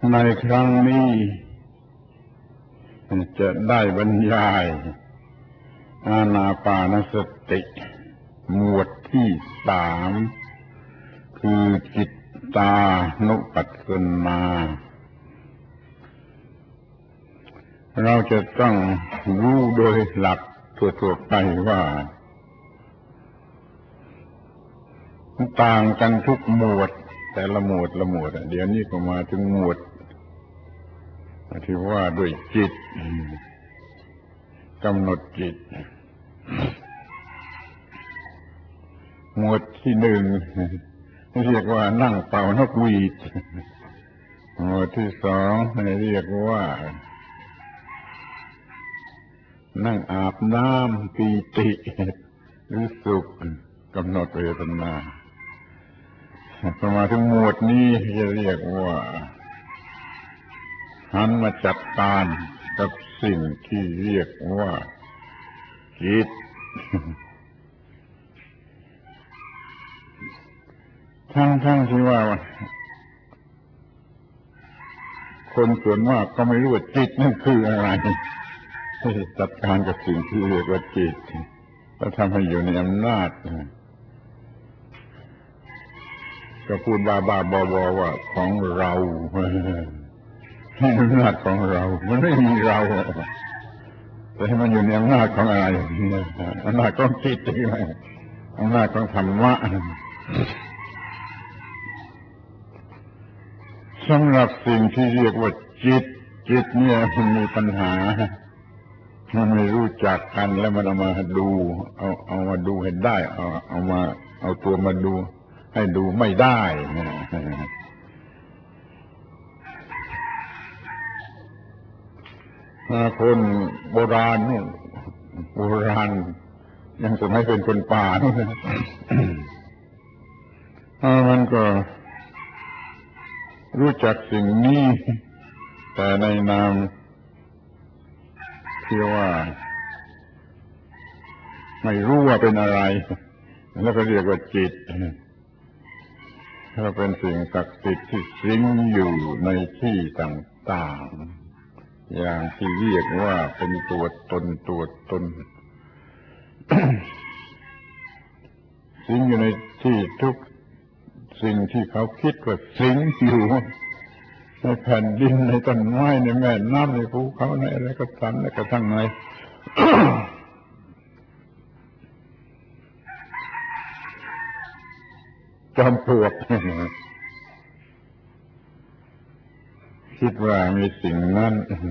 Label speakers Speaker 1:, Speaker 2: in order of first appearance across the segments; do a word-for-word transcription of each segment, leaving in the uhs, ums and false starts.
Speaker 1: ในครั้งนี้จะได้บรรยายอานาปานสติหมวดที่สามคือจิตตานุปัสสนาเราจะต้องรู้โดยหลักทั่วๆไปว่าต่างกันทุกหมวดแต่ละหมวดละหมวดเดี๋ยวนี้ก็มาถึงหมวดที่ว่าด้วยจิตกำหนดจิตหมวดที่หนึ่งเรียกว่านั่งเป่านกหวีดหมวดที่สองเรียกว่านั่งอาบน้ำปีติหรือสุขกำหนดเวทนาพอมาถึงหมวดนี้จะเรียกว่าหันมาจัดการกับสิ่งที่เรียกว่าจิตทั้งทั้งที่ว่าคนส่วนมากก็ไม่รู้ว่าจิตนั่นคืออะไรจัดการกับสิ่งที่เรียกว่าจิตแล้วทำให้อยู่ในอำนาจก็พูดบ้าบ้าบอๆว่าของเราให้อำนาจของเรามันไม่มีเราแต่ให้มันอยู่ในอำนาจของอะไรอำนาจของจิตใช่ไหมอำนาจของธรรมะสำหรับสิ่งที่เรียกว่าจิตจิตเนี่ยมันมีปัญหามันไม่รู้จักกันแล้วมันเอามาดูเอาเอามาดูให้ได้เอาเอามาเอาตัวมาดูให้ดูไม่ได้คนโบราณนู่นโบราณยังสมัยเป็นคนป่านู่นมันก็รู้จักสิ่งนี้แต่ในนามที่ว่าไม่รู้ว่าเป็นอะไรแล้วก็เรียกว่าจิตถ้าเป็นสิ่งศักดิ์สิทธิ์ที่สิงอยู่ในที่ต่างๆอย่างที่เรียกว่าเป็นตัวตนตัวตน สิงอยู่ในที่ทุกสิ่งที่เขาคิดว่าสิงอยู่ในแผ่นดินในต้นไม้ในแม่น้ำในภูเขาในอะไรก็ตามและกระทั่งใน จอมปลวกคิดว่ามีสิ่งนั้น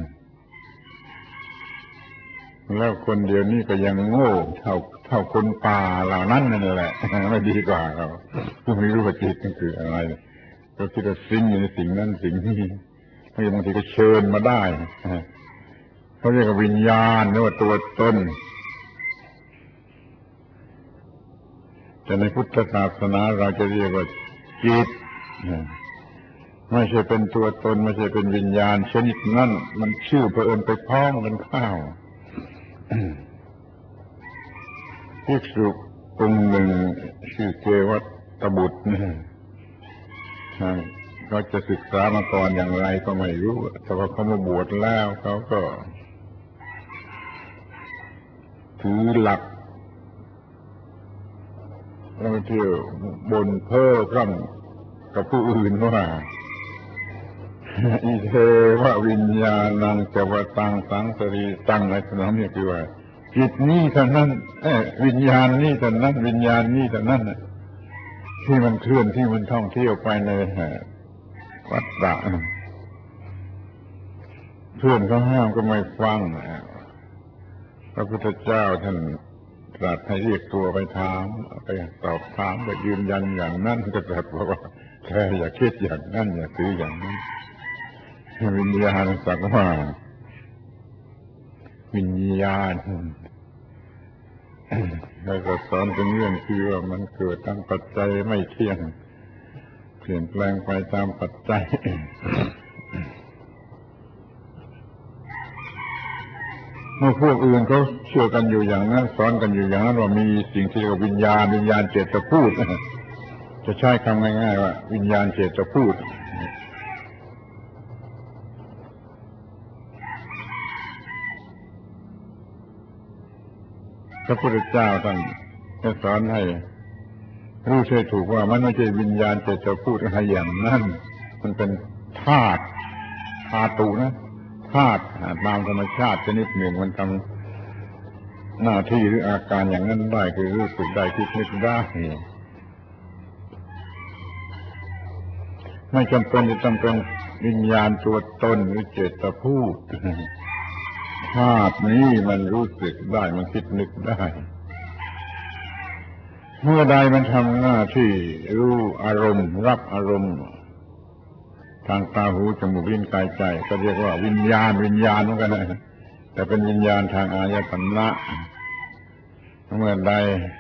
Speaker 1: แล้วคนเดียวนี้ก็ยังโง่เท่าเท่าคนป่าเหล่านั้นนั่นแหละไม่ดีกว่าเราก็ไม่รู้ว่าจิตมันคืออะไรก็คิดว่าสิ่งอยู่ในสิ่งนั้นสิ่งนี้บางทีก็เชิญมาได้เขาเรียกว่าวิญญาณหรือว่าตัวตนแต่ในพุทธศาสนาเราจะเรียกว่าจิตไม่ใช่เป็นตัวตนไม่ใช่เป็นวิญญาณชนิดนั้นมันชื่อเผอิญไปพ้องกันเข้าภิกษุองค์หนึ่งชื่อเกวัตบุตรเขาจะศึกษามาก่อนอย่างไรก็ไม่รู้แต่ว่าเขามาบวชแล้วเขาก็ถือหลักแล้วเที่ยวบนเพ้อพร่ำกับผู้อื่นว่าอิเทววิญญาณังจวตังสังสรีตังในสนามนี้คือว่าจิตนี้เท่านั้นวิญญาณนี้เท่านั้นวิญญาณนี้เท่านั้นที่มันเคลื่อนที่มันท่องเที่ยวไปในวัฏฏะเพื่อนเขาห้ามก็ไม่ฟังพระพุทธเจ้าท่านตรัสให้เรียกตัวไปถามไปสอบถามไปยืนยันอย่างนั้นก็ตรัสว่าแค่อย่าคิดอย่างนั้นอย่าถืออย่างนั้นวิญญาณสักว่าวิญญาณแล้วก็สอนเป็นเรื่องคือว่ามันเกิดตามปัจจัยไม่เที่ยงเปลี่ยนแปลงไปตามปัจจัยเมื่อพวกอื่นเขาเชื่อกันอยู่อย่างนั้นสอนกันอยู่อย่างนั้นว่ามีสิ่งที่เรียกว่าวิญญาณวิญญาณเจตพูดจะใช้คำง่ายๆว่าวิญญาณเจตพูดพระพุทธเจ้าท่านจะสอนให้รู้ใช่ถูกว่ามันไม่ใช่วิญญาณแต่จะพูดอะไรอย่างนั้นมันเป็นธาตุธาตุนะธาตุตามธรรมชาติชนิดหนึ่งมันทำหน้าที่หรืออาการอย่างนั้นได้คือรู้สึกได้คิดนึกได้ไม่จำเป็นจะต้องเป็นวิญญาณตัวตนหรือเจตพูดธาตุนี้มันรู้สึกได้มันคิดนึกได้เมื่อใดมันทำหน้าที่รู้อารมณ์รับอารมณ์ทางตาหูจมูกลิ้นกายใจก็เรียกว่าวิญญาณวิญญาณเหมือนกันนะแต่เป็นวิญญาณทางอายตนะเมื่อใด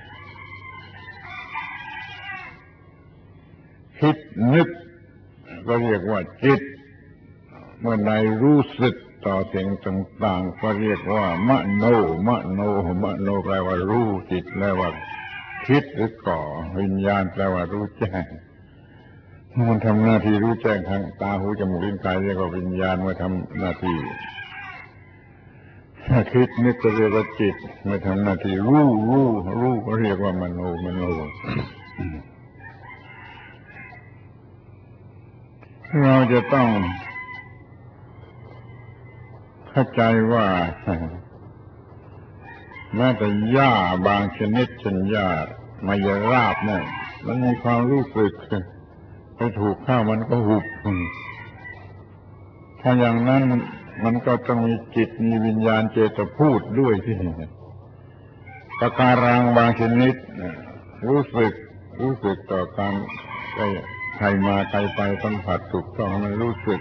Speaker 1: คิดนึกก็เรียกว่าจิตเมื่อใดรู้สึกต่อสิ่งต่างๆก็เรียกว่ามโนมโนมโนแปลว่ารู้จิตแปลว่าคิดหรือก่อวิญญาณแปลว่ารู้แจ้งมันทำหน้าที่รู้แจ้งทางตาหูจมูกลิ้นกายเรียกว่าวิญญาณเมื่อทำหน้าที่คิดนึกก็เรียกว่าจิตเมื่อทำหน้าที่รู้รู้รู้ก็เรียกว่ามโนมโนเราจะต้องเข้าใจว่าแม้แต่หญ้าบางชนิดเช่นหญ้ามายราบเนี่ยมันมีความรู้สึกไปถูกข้าวมันก็หุบถ้าอย่างนั้นมันก็ต้องมีจิตมีวิญญาณเจตพูดด้วยที่ปะการังบางชนิดรู้สึกรู้สึกต่อการใครมาใครไปสัมผัสถูกต้องมันรู้สึก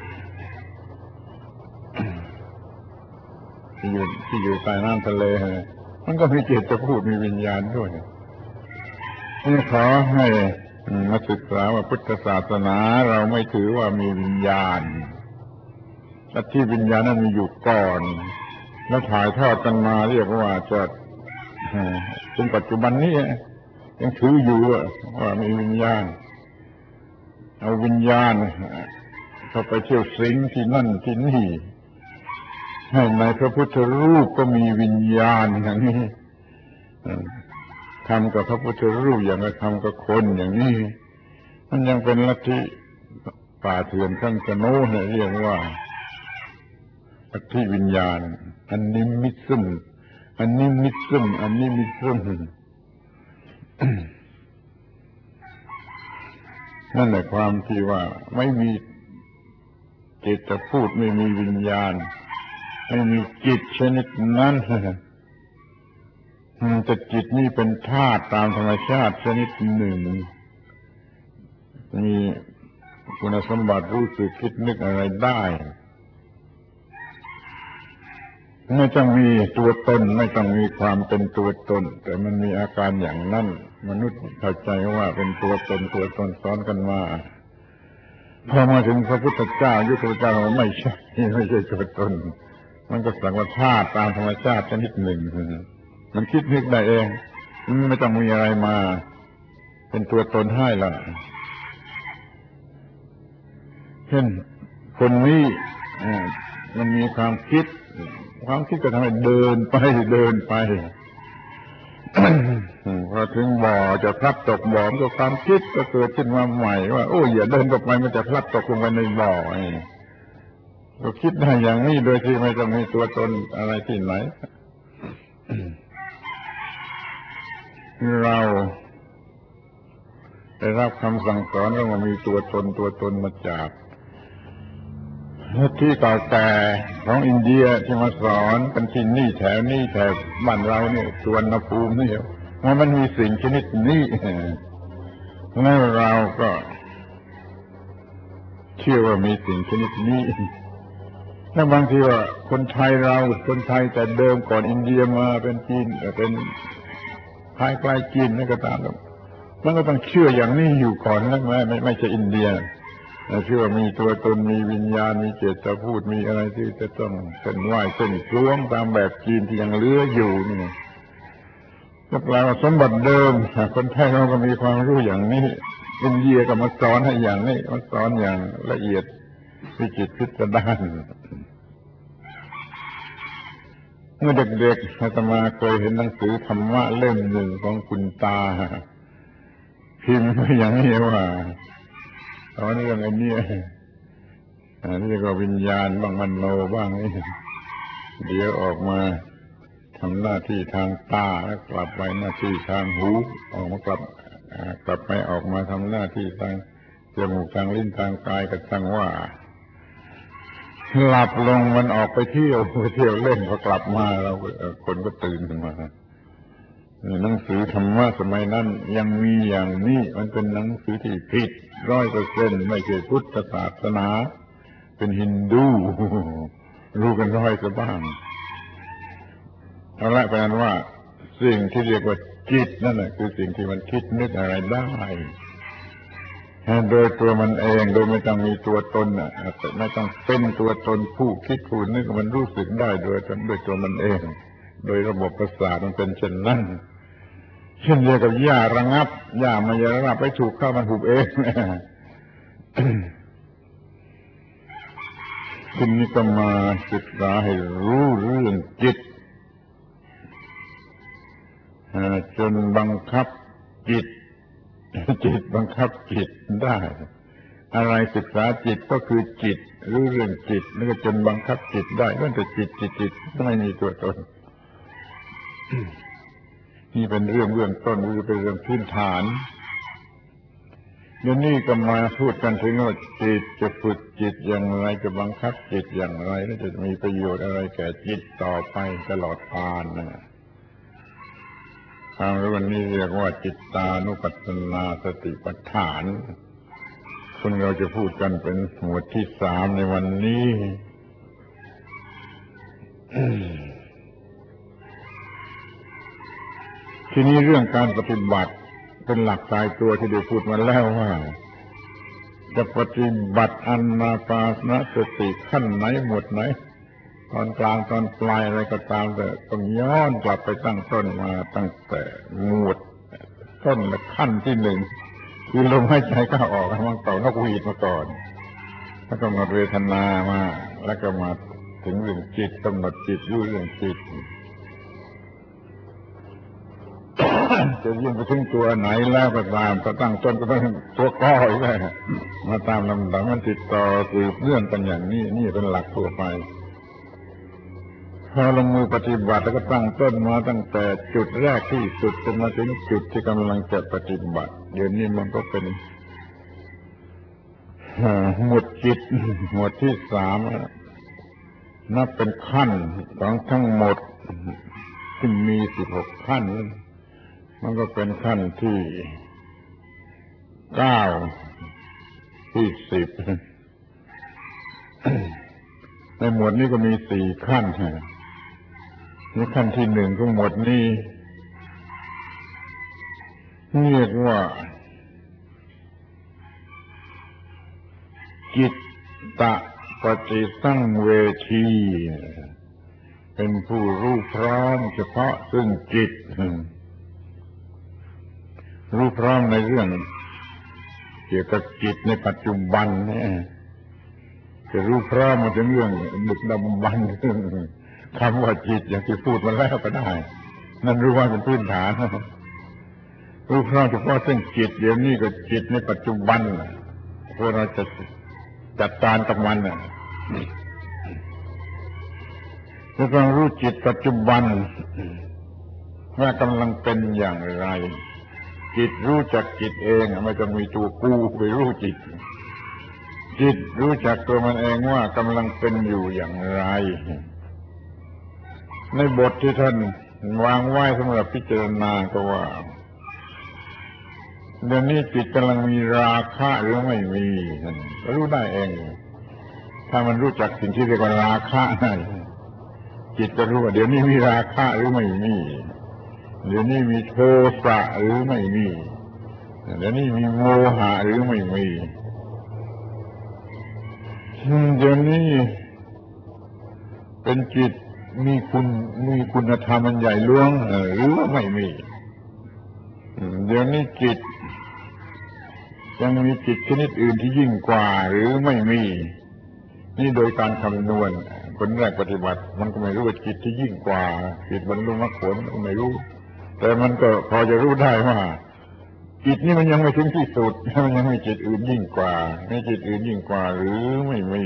Speaker 1: ที่อยู่ที่อยู่ใต้น้ำทะเลมันก็มีจิตจะพูดมีวิญญาณด้วยนี่ขอให้มาศึกษาว่าพุทธศาสนาเราไม่ถือว่ามีวิญญาณแต่ที่วิญญาณนั้นมีอยู่ก่อนแล้วถ่ายทอดกันมาเรียกว่าจะจนปัจจุบันนี้ยังถืออยู่ว่ามีวิญญาณเอาวิญญาณเข้าไปเที่ยวสิงที่นั่นที่นี่ให้ในพระพุทธรูปก็มีวิญญาณอย่างนี้ทำกับพระพุทธรูปอย่างไรทำกับคนอย่างนี้มันยังเป็นลัทธิป่าเถื่อนข้างกะโน้นเรียกว่าลัทธิวิญญาณอันนิมิตซึมอันนิมิตซึมอันนิมิตซึมนั่นแหละความที่ว่าไม่มีจิตจะพูดไม่มีวิญญาณไม่มีจิตชนิดนั้นแต่จิตนี่เป็นธาตุตามธรรมชาติชนิดหนึ่งมีคุณสมบัติรู้สึกคิดนึกอะไรได้ไม่ต้องมีตัวตนไม่ต้องมีความเป็นตัวตนแต่มันมีอาการอย่างนั้นมนุษย์เข้าใจว่าเป็นตัวตนตัวตนซ้อนกันมาพอมาถึงพระพุทธเจ้ายุคพระเจ้าไม่ใช่ไม่ใช่ตัวตนมันก็สังว่าธาตุตามธรรมชาติชนิดหนึ่งมันคิดนึกได้เองไม่ต้องมีอะไรมาเป็นตัวตนให้ละเช่นคนนี้มันมีความคิดความคิดก็ทำให้เดินไปเดินไป พอถึงบ่อจะพลัดตกบ่อก็ความคิดก็เกิดขึ้นมาใหม่ว่าโอ้อย่าเดินต่อไปมันจะพลัดตกลงไปในบ่อก็คิดได้อย่างนี้โดยที่ไม่ต้องมีตัวตนอะไรที่ไหน เราได้รับคำสั่งสอนว่ามีตัวตนตัวตนมาจากที่เก่าแก่ของอินเดียที่มาสอนกันที่นี่แถวนี้แถวบ้านเราเนี่ยสวนภูมินี่ว่ามันมีสิ่งชนิดนี้แล้วเราก็เชื่อว่ามีสิ่งชนิดนี้ถ้าบางทีว่าคนไทยเราคนไทยแต่เดิมก่อนอินเดียมาเป็นจีนเป็นคล้ายใกล้จีนนี่ก็ตามมันก็ต้องเชื่ออย่างนี้อยู่ก่อนนะไม่ไม่ไม่ใช่อินเดียเชื่อว่ามีตัวตนมีวิญญาณมีเจตพูดมีอะไรที่จะต้องเส้นไหว้เส้นคล้องตามแบบจีนที่ยังเหลืออยู่นี่ก็แปลว่าสมบัติเดิมคนไทยเราก็มีความรู้อย่างนี้อินเดียก็มาสอนให้อย่างนี้มาสอนอย่างละเอียดวิจิตรพิสดารมื่อเด็กๆอาตมาเคยเห็นหนังสือธรรมะเล่มหนึ่งของคุณตาพิมพ์ไว้อย่างนี้ว่าตอนเรื่องไอ้นี่อันนี้ก็วิญญาณบ้างมโนบ้างนี่เดี๋ยวออกมาทำหน้าที่ทางตาแล้วกลับไปหน้าที่ทางหูออกมากลับกลับไปออกมาทำหน้าที่ทางจมูกทางลิ้นทางกายก็ตั้งว่าหลับลงมันออกไปเที่ยวไปเที่ยวเล่นพอกลับมาเราคนก็ตื่นขึ้นมาหนังสือธรรมะสมัยนั้นยังมีอย่างนี้มันเป็นหนังสือที่ผิดร้อยเปอร์เซ็นต์ไม่ใช่พุทธศาสนาเป็นฮินดูรู้กันร้อยซะบ้างเอาละแปลว่าสิ่งที่เรียกว่าจิตนั่นแหละคือสิ่งที่มันคิดนึกอะไรได้โดยตัวมันเองโดยไม่ต้องมีตัวตนอ่ะไม่ต้องเป็นตัวตนผู้คิดผู้นึกมันรู้สึกได้โดยด้วยตัวมันเองโดยระบบประสาทมันเป็นเช่นนั้นเช่นเดียวกับหญ้าระงับหญ้ามันจะระงับไปถูกเข้ามันหุบเองทีนี้ก็มาศึกษาให้รู้เรื่องจิตจนบังคับจิตจิตบังคับจิตได้อะไรศึกษาจิตก็คือจิตรู้เรื่องจิตแล้วก็จนบังคับจิตได้ก็จะจิตจิตจิตไม่มีตัวตนนี่เป็นเรื่องเบื้องต้นหรือเป็นเรื่องพื้นฐานเดี๋ยวนี้ก็มาพูดกันถึงว่าจิตจะฝึกจิตอย่างไรจะบังคับจิตอย่างไรและจะมีประโยชน์อะไรแก่จิตต่อไปตลอดกาลนะทางวันนี้เรียกว่าจิตตานุปัสสนาสติปัฏฐานคนเราจะพูดกันเป็นหมวดที่สามในวันนี้ ทีนี้เรื่องการปฏิบัติเป็นหลักตายตัวที่ได้พูดมาแล้วว่าจะปฏิบัติอานาปานสติขั้นไหนหมวดไหนตอนกลางตอนปลายอะไรก็ตามแต่ต้องย้อนกลับไปตั้งต้นมาตั้งแต่หมวดต้นและขั้นที่หนึ่งคือลมหายใจเข้าออกมันเป่านกหวีดมาก่อนแล้วก็มาเวทนามาแล้วก็มาถึงเรื่องจิตกำหนดจิตรู้เรื่องจิต จะยิ่งไปถึงตัวไหนแล้วก็ตามก็ตั้งต้นก็ต้องตัวก้อยเลยมาตามลำดับมันติดต่อสืบเนื่องกันอย่างนี้นี่เป็นหลักทั่วไปพอลงมือปฏิบัติแล้วก็ตั้งต้นมาตั้งแต่จุดแรกที่สุดจนมาถึงจุดที่กำลังจะปฏิบัติเดี๋ยวนี้มันก็เป็นหมวดจิตหมวดที่สามนับเป็นขั้นของทั้งหมดที่มีสิบหกขั้นมันก็เป็นขั้นที่เก้าที่สิบในหมวดนี้ก็มีสี่ขั้นนี่ขั้นที่หนึ่งของหมวดนี้เรียกว่าจิตตะปฏิสังเวทีเป็นผู้รู้พร้อมเฉพาะซึ่งจิตรู้พร้อมในเรื่องเกี่ยวกับจิตในปัจจุบันนี่จะรู้พร้อมมาถึงเรื่องดึกดำบรรพ์คำว่าจิตอย่างที่พูดมาแล้วก็ได้นั่นรู้ว่าเป็นพื้นฐานรู้พร้อมเฉพาะซึ่งจิตเดี๋ยวนี้ก็จิตในปัจจุบันเพื่อเราจะจัดการกับมันน่ะจะต้องรู้จิตปัจจุบันว่ากำลังเป็นอย่างไรจิตรู้จักจิตเองไม่ต้องมีตัวกูไปรู้จิตจิตรู้จักตัวมันเองว่ากำลังเป็นอยู่อย่างไรในบทที่ท่านวางไว้สำหรับพิจารณาก็ว่าเดี๋ยวนี้จิตกำลังมีราคะหรือไม่มีรู้ได้เองถ้ามันรู้จักสิ่งที่เรียกว่าราคะจิตจะรู้ว่าเดี๋ยวนี้มีราคะหรือไม่มีเดี๋ยวนี้มีโทสะหรือไม่มีเดี๋ยวนี้มีโมหะหรือไม่มีเดี๋ยวนี้เป็นจิตมีคุณมีคุณธรรมอันใหญ่หลวงหรือไม่มีเดี๋ยวนี้จิตยังมีจิตชนิดอื่นที่ยิ่งกว่าหรือไม่มีนี่โดยการคำนวณคนแรกปฏิบัติมันก็ไม่รู้ว่าจิตที่ยิ่งกว่าจิตบรรลุมรรคผลก็ไม่รู้แต่มันก็พอจะรู้ได้ว่าจิตนี่มันยังไม่ถึงที่สุดมันยังมีจิตอื่นยิ่งกว่ามีจิตอื่นยิ่งกว่าหรือไม่มี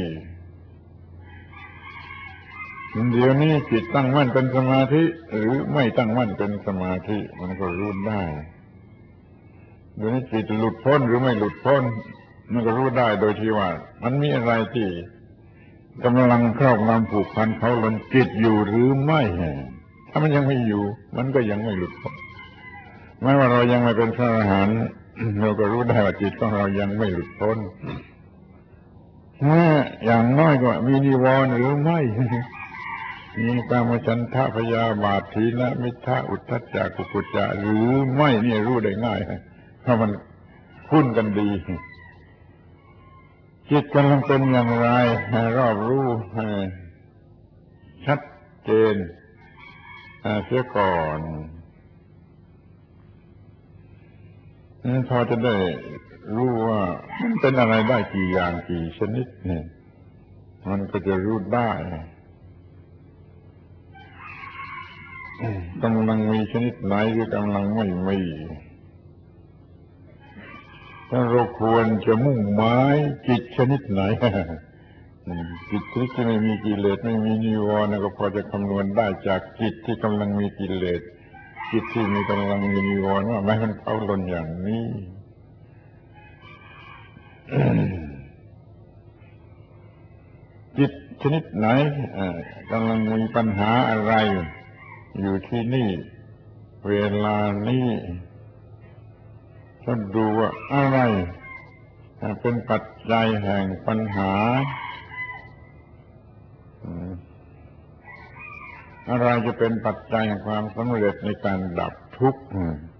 Speaker 1: เดี๋ยวนี้จิตตั้งมั่นเป็นสมาธิหรือไม่ตั้งมั่นเป็นสมาธิมันก็รู้ได้เดี๋ยวนี้จิตหลุดพ้นหรือไม่หลุดพ้นมันก็รู้ได้โดยที่ว่ามันมีอะไรที่กำลังครอบงำผูกพันเขาลนจิตอยู่หรือไม่ถ้ามันยังไม่อยู่มันก็ยังไม่หลุดพ้นแม้ว่าเรายังไม่เป็นพระอรหันต์เราก็รู้ได้ว่าจิตของเรายังไม่หลุดพ้นอย่างน้อยก็มีนิวรณ์หรือไม่มีกามฉันทะพยาบาทถีนมิทธะอุทธัจจะกุกุจจะหรือไม่นี่รู้ได้ง่ายเพราะมันคุ้นกันดีจิตกำลังเป็นอย่างไรให้รอบรู้ให้ชัดเจนเสียก่อนพอจะได้รู้ว่ามันเป็นอะไรได้กี่อย่างกี่ชนิดเนี่ยมันก็จะรู้ได้กำลังมีชนิดไหนหรือกำลังไม่มีถ้าเราควรจะมุ่งหมายจิตชนิดไหนจิตที่ไม่มีกิเลสไม่มีนิวรณ์ก็พอจะคำนวณได้จากจิตที่กำลังมีกิเลสจิตที่มีกำลังมีนิวรณ์ว่าแม้มันเข้าลนอย่างนี้ จิตชนิดไหนกำลังมีปัญหาอะไรอยู่ที่นี่เวลานี้ก็ดูว่าอะไรเป็นปัจจัยแห่งปัญหาอะไรจะเป็นปัจจัยแห่งความสำเร็จในการดับทุกข์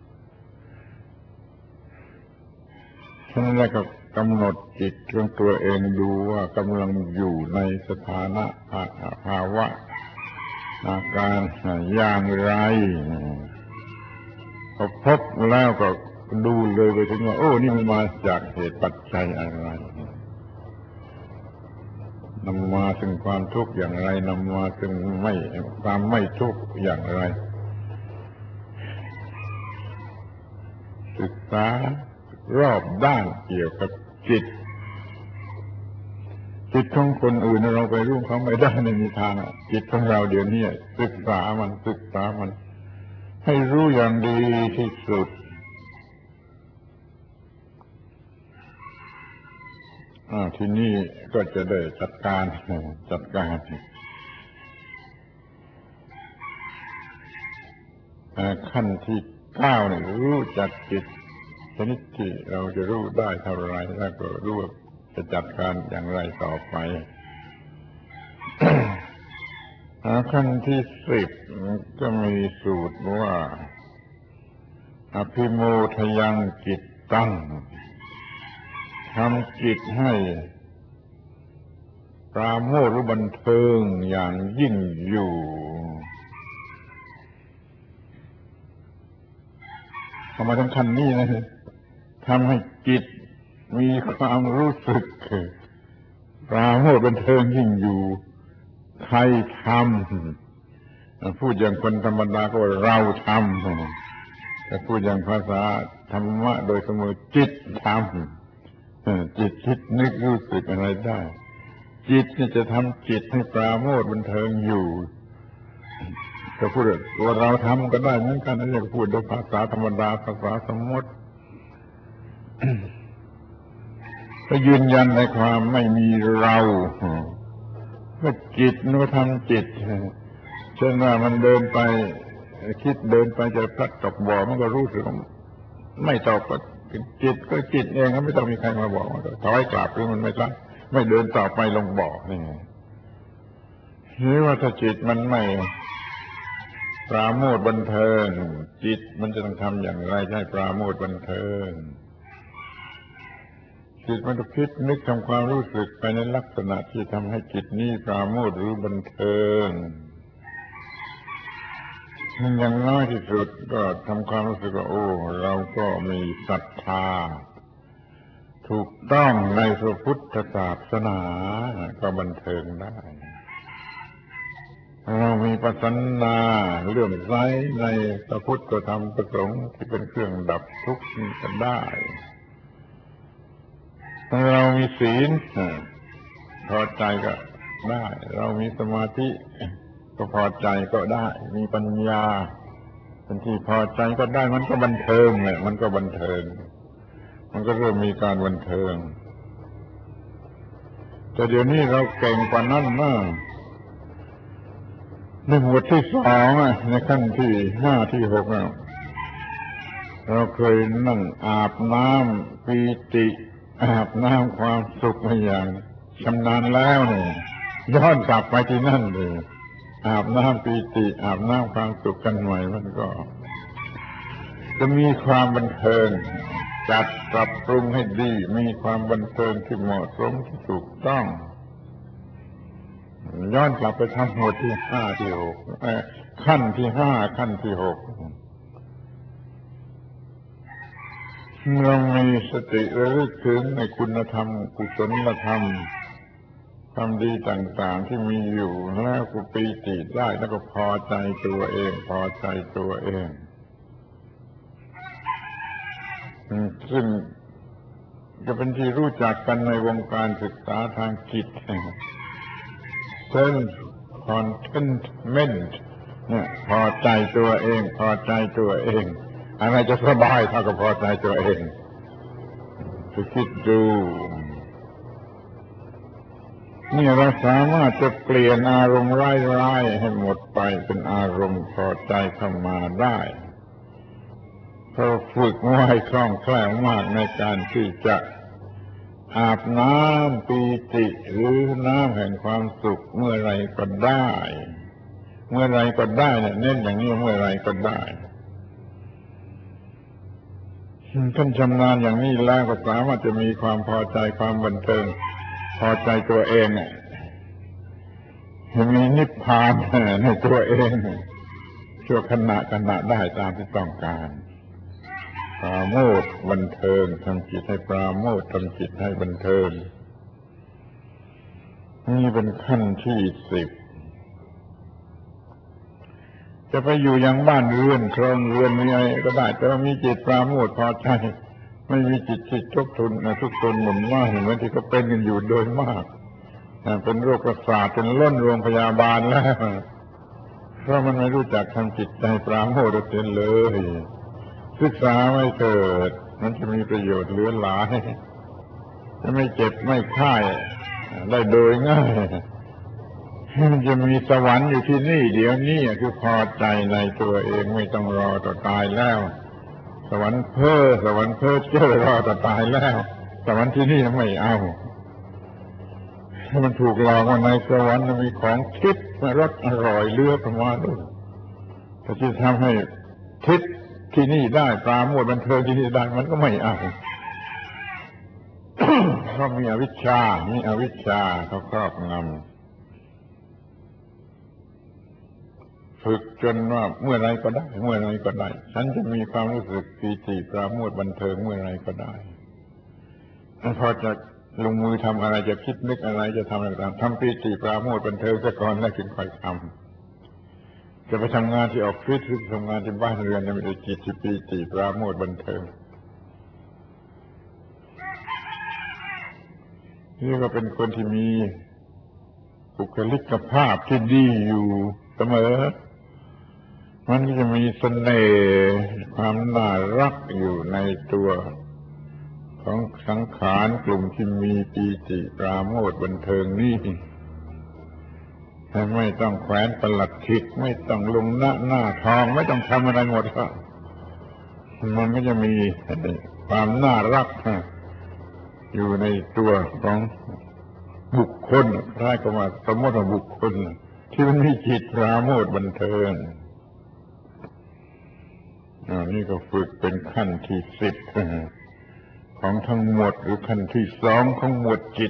Speaker 1: ฉะนั้นแล้วก็กำหนดจิตของตัวเองดูว่ากำลังอยู่ในสถานะภาวะอาการอย่างไรพอพบแล้วก็ดูเลยไปถึงว่าโอ้นี่มันมาจากเหตุปัจจัยอะไรนำมาถึงความทุกข์อย่างไรนำมาถึงไม่ความไม่ทุกข์อย่างไรศึกษารอบด้านเกี่ยวกับจิตจิตของคนอื่นเราไปรู้เขาไม่ได้ในมีทางจิตของเราเดี๋ยวนี้ศึกษามันศึกษามันให้รู้อย่างดีที่สุดอ่าทีนี้ก็จะได้จัดการจัดการขั้นที่เก้าเนี่ยรู้จักจิตชนิดที่เราจะรู้ได้เท่าไรแล้วก็รู้ว่าจะจัดการอย่างไรต่อไป ขั้นที่สิบก็มีสูตรว่าอภิโมทยังจิตตั้งทำจิตให้ปราโมทย์หรือบันเทิงอย่างยิ่งอยู่ทำไมต้องขั้นนี้นะทำให้จิตมีความรู้สึกปราโมทย์บันเทิงยิ่งอยู่ใครทำพูดอย่างคนธรรมดาก็ว่าเราทำแต่พูดอย่างภาษาธรรมะโดยเสมอจิตทำจิตคิดนึกรู้สึกอะไรได้จิตนี่จะทำจิตให้ปราโมทย์บันเทิงอยู่จะพูดว่าเราทำก็ได้เหมือนกันนั่นเรียกพูดโดยภาษาธรรมดาภาษาสมมติก็ยืนยันในความไม่มีเราก็จิตนู้ทำจิตเช่นว่ามันเดินไปคิดเดินไปจะพลัดตกบ่อมันก็รู้สึกไม่ตกก็จิตก็จิตเองก็ไม่ต้องมีใครมาบอกถอยกลับหรือมันไม่ละไม่เดินต่อไปลงบ่อนี่ไงหรือว่าถ้าจิตมันไม่ปราโมทย์บันเทิงจิตมันจะต้องทำอย่างไรให้ปราโมทย์บันเทิงจิตมันจะคิดนึกทำความรู้สึกไปในลักษณะที่ทำให้จิตนี้ปราโมทย์หรือบันเทิงอย่างน้อยที่สุดก็ทำความรู้สึกว่าโอ้เราก็มีศรัทธาถูกต้องในพระพุทธศาสนาก็บันเทิงได้เรามีปัสนาเลื่อมใสในพระพุทธธรรมประสงค์ที่เป็นเครื่องดับทุกข์นี้ก็ได้เรามีศีลพอใจก็ได้เรามีสมาธิก็พอใจก็ได้มีปัญญาเป็นที่พอใจก็ได้มันก็บันเทิงเนี่ยมันก็บันเทิงมันก็เริ่มมีการบันเทิงแต่เดี๋ยวนี้เราเก่งกว่านั้นมากในหมวดที่สองในขั้นที่ห้าที่หกเราเคยนั่งอาบน้ำปีติอาบน้ำความสุขมาอย่างชำนาญแล้วเนี่ยย้อนกลับไปที่นั่นเลยอาบน้ำปีติอาบน้ำความสุขกันใหม่มันก็จะมีความบันเทิงจัดปรับปรุงให้ดีมีความบันเทิงที่เหมาะสมที่ถูกต้องย้อนกลับไปทำหมวดที่ห้าที่หกขั้นที่ห้าขั้นที่หกเรามีสติระลึกถึงในคุณธรรมกุศลธรรมความดีต่างๆที่มีอยู่แล้วก็ปีติได้แล้วก็พอใจตัวเองพอใจตัวเองซึ่งจะเป็นที่รู้จักกันในวงการศึกษาทางจิตself contentment เนี่ยพอใจตัวเองพอใจตัวเองอะไรจะสบายเท่ากับพอใจตัวเองจะคิดดูนี่เราสามารถจะเปลี่ยนอารมณ์ร้ายๆให้หมดไปเป็นอารมณ์พอใจเข้ามาได้เพราะฝึกไว้คล่องแคล่วมากในการที่จะอาบน้ำปีติหรือน้ำแห่งความสุขเมื่อไรก็ได้เมื่อไรก็ได้เนี่ยเน้นอย่างนี้เมื่อไรก็ได้ท่านชำนาญอย่างนี้แล้วก็สามารถจะมีความพอใจความบันเทิงพอใจตัวเองเนี่ยมีนิพพานในตัวเองชั่วขณะขณะได้ตามที่ต้องการปราโมทย์บันเทิงทำจิตให้ปราโมทย์ทำจิตให้บันเทิงนี่เป็นขั้นที่สิบจะไปอยู่อย่างบ้านเรือนครองเรือนมีอะไรก็ได้แต่ว่ามีจิตปราโมทย์พอใจไม่มีจิตที่ทุกข์ทนทุกข์ทนหมุนว่าเห็นไหมที่เขาเป็นกันอยู่โดยมากเป็นโรคประสาทเป็นล้นโรงพยาบาลแล้วเพราะมันไม่รู้จักทำจิตใจปราโมทย์เลยศึกษาไม่เกิดมันจะมีประโยชน์เหลือหลายจะไม่เจ็บไม่ไข้ได้โดยง่ายมันจะมีสวรรค์อยู่ที่นี่เดี๋ยวนี้คือพอใจในตัวเองไม่ต้องรอต่อตายแล้วสวรรค์เพ้อสวรรค์เพ้อเจ้อรอต่อตายแล้วสวรรค์ที่นี่ไม่เอามันถูกหลอกว่าในสวรรค์มีของทิพย์รสอร่อยเลือประมาณนั้นแต่ที่ทำให้ทิพย์ที่นี่ได้ปราโมทย์บันเทิงที่นี่ได้มันก็ไม่เอาเพราะมีอวิชชามีอวิชชาเขาครอบงำฝึกจนว่าเมื่อไรก็ได้เมื่อไรก็ได้ฉันจะมีความรู้สึกปีติปราโมทย์บันเทิงเมื่อไรก็ได้พอจะลงมือทำอะไรจะคิดนึกอะไรจะทำอะไรตามทำปีติปราโมทย์บันเทิงซะก่อนแล้วถึงค่อยทำจะไปทำงานที่ออฟฟิศหรือทำงานที่บ้านเรือนมีแต่จิตที่ปีติปราโมทย์บันเทิงนี่ก็เป็นคนที่มีบุคลิกภาพที่ดีอยู่เสมอมันจะมีเสน่ห์ความน่ารักอยู่ในตัวของสังขารกลุ่มที่มีปีติปราโมทย์บันเทิงนี่แต่ไม่ต้องแขวนประหลัดขิกไม่ต้องลงหน้าหน้าทองไม่ต้องทำอะไรหมดก็มันก็จะมีความน่ารักอยู่ในตัวของบุคคลคล้ายกับว่าสมมติว่าบุคคลที่มันมีจิตปราโมทย์บันเทิงนี่ก็ฝึกเป็นขั้นที่สิบของทั้งหมดหรือขั้นที่สองของหมวดจิต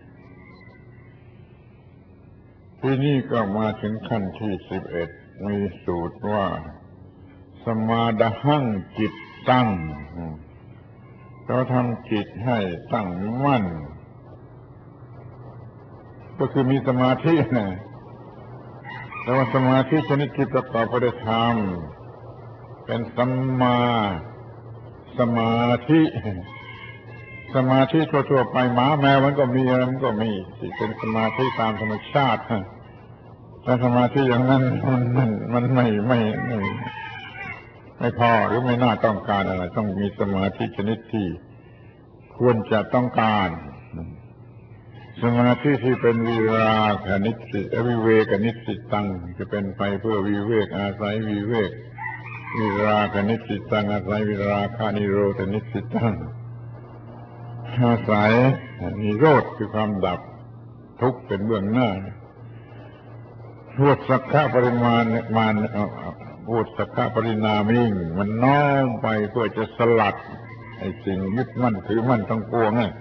Speaker 1: ที่นี่ก็มาถึงขั้นที่สิบเอ็ดมีสูตรว่าสมาดาหังจิตตั้งเราทำจิตให้ตั้งมั่นก็คือมีสมาธินะแต่ว่าสมาธิชนิดที่ประกอบไปด้วยธรรมเป็นสัมมาสมาธิสมาธิทั่วๆไปหมาแมวมันก็มีอะไรมันก็มีที่เป็นสมาธิตามธรรมชาติแต่สมาธิอย่างนั้นมันมันมันไม่ไม่ไม่ไม่พอหรือไม่น่าต้องการอะไรต้องมีสมาธิชนิดที่ควรจะต้องการสมาธิที่เป็นวิราคะนิสิตวิเวกนิสิตังจะเป็นไปเพื่อวิเวกอาศัยวิเวกวิราคะนิสิตังอาศัยวิราคะนิโรธนิสิตังอาศัยนิโรธคือความดับทุกข์เป็นเบื้องหน้าพูดสักขะปริมาณมันพูดสักขะปรินามิงมันน้อมไปเพื่อจะสลัดไอ้สิ่งยึดมั่นถือมั่นทั้งปวงเนี่ย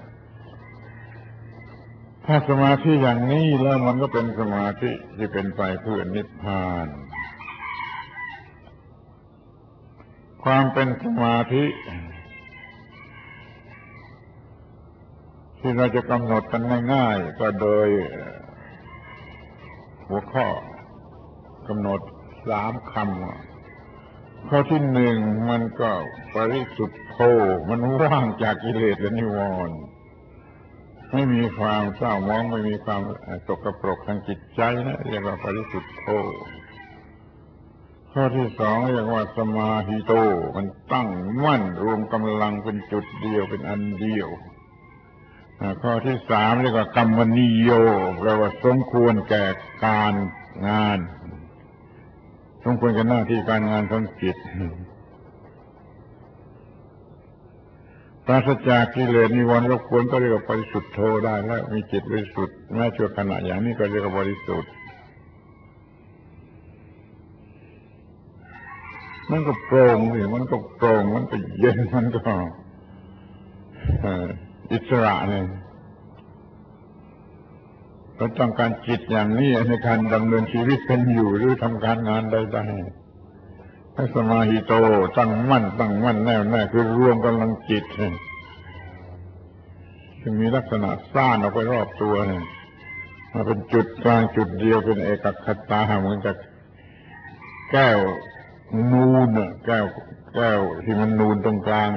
Speaker 1: ถ้าสมาธิอย่างนี้แล้วมันก็เป็นสมาธิที่เป็นไปเพื่อนิพพานความเป็นสมาธิที่เราจะกำหนดกันง่ายๆก็โดยหัวข้อกำหนดสามคำข้อที่หนึ่งมันก็ปริสุทธโธมันว่างจากกิเลสและนิวรณ์ไม่มีความเศร้าหมองไม่มีความตกกระปรกทางจิตใจนะเรียกว่าปริสุทธโธข้อที่สองเรียกว่าสมาหิโตมันตั้งมั่นรวมกำลังเป็นจุดเดียวเป็นอันเดียวข้อที่สามเรียกว่ากรรมนิโยแปลว่าสมควรแก่การงานสมควรแก่หน้าที่การงานของจิตปราศจากกิเลสนิวรณ์รบกวนก็เรียกว่าบริสุทธิ์โธได้แล้วมีจิตบริสุทธิ์แม้ชั่วขณะอย่างนี้ก็เรียกว่าบริสุทธิ์มันก็โปร่งสิมันก็โปร่งมันก็เย็นมันก็อิสระเลยเราต้องการจิตอย่างนี้ในการดำเนินชีวิตเป็นอยู่หรือทำการงานใดๆให้สมาหิโตตั้งมั่นตั้งมั่นแน่วแน่คือรวมกำลังจิตซึ่งมีลักษณะซ่านออกไปรอบตัวมาเป็นจุดกลางจุดเดียวเป็นเอกคตาเหมือนกับแก้วนูนแก้วแก้วที่มันนูนตรงกลาง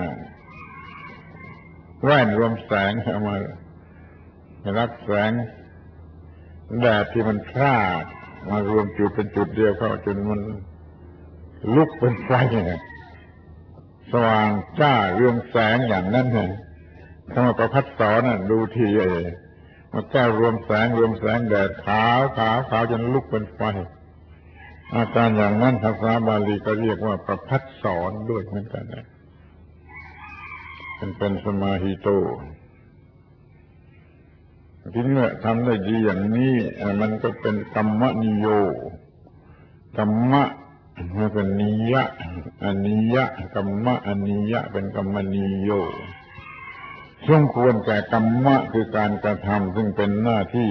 Speaker 1: แว่นรวมแสงออกมารับแสงแดดที่มันพร่ามารวมจุดเป็นจุดเดียวเข้าจนมันลุกเป็นไฟสว่างจ้าเรืองแสงอย่างนั้นไงถ้ามาประพัดสอนน่ะดูทีไอ้มาแก้วรวมแสงรวมแสงแดดขาวขาวขาวจนลุกเป็นไฟอาการอย่างนั้นภาษาบาลีก็เรียกว่าประพัดสอนด้วยเหมือนกันนะเป็นเป็นสมาหิโตทีนี้ทำได้ดีอย่างนี้มันก็เป็นกรรมนิโยกรรมะมันเป็นนิยะอนิยะกรรมะอนิยะเป็นกรรมนิโยสมควรแก่กรรมะคือการกระทำซึ่งเป็นหน้าที่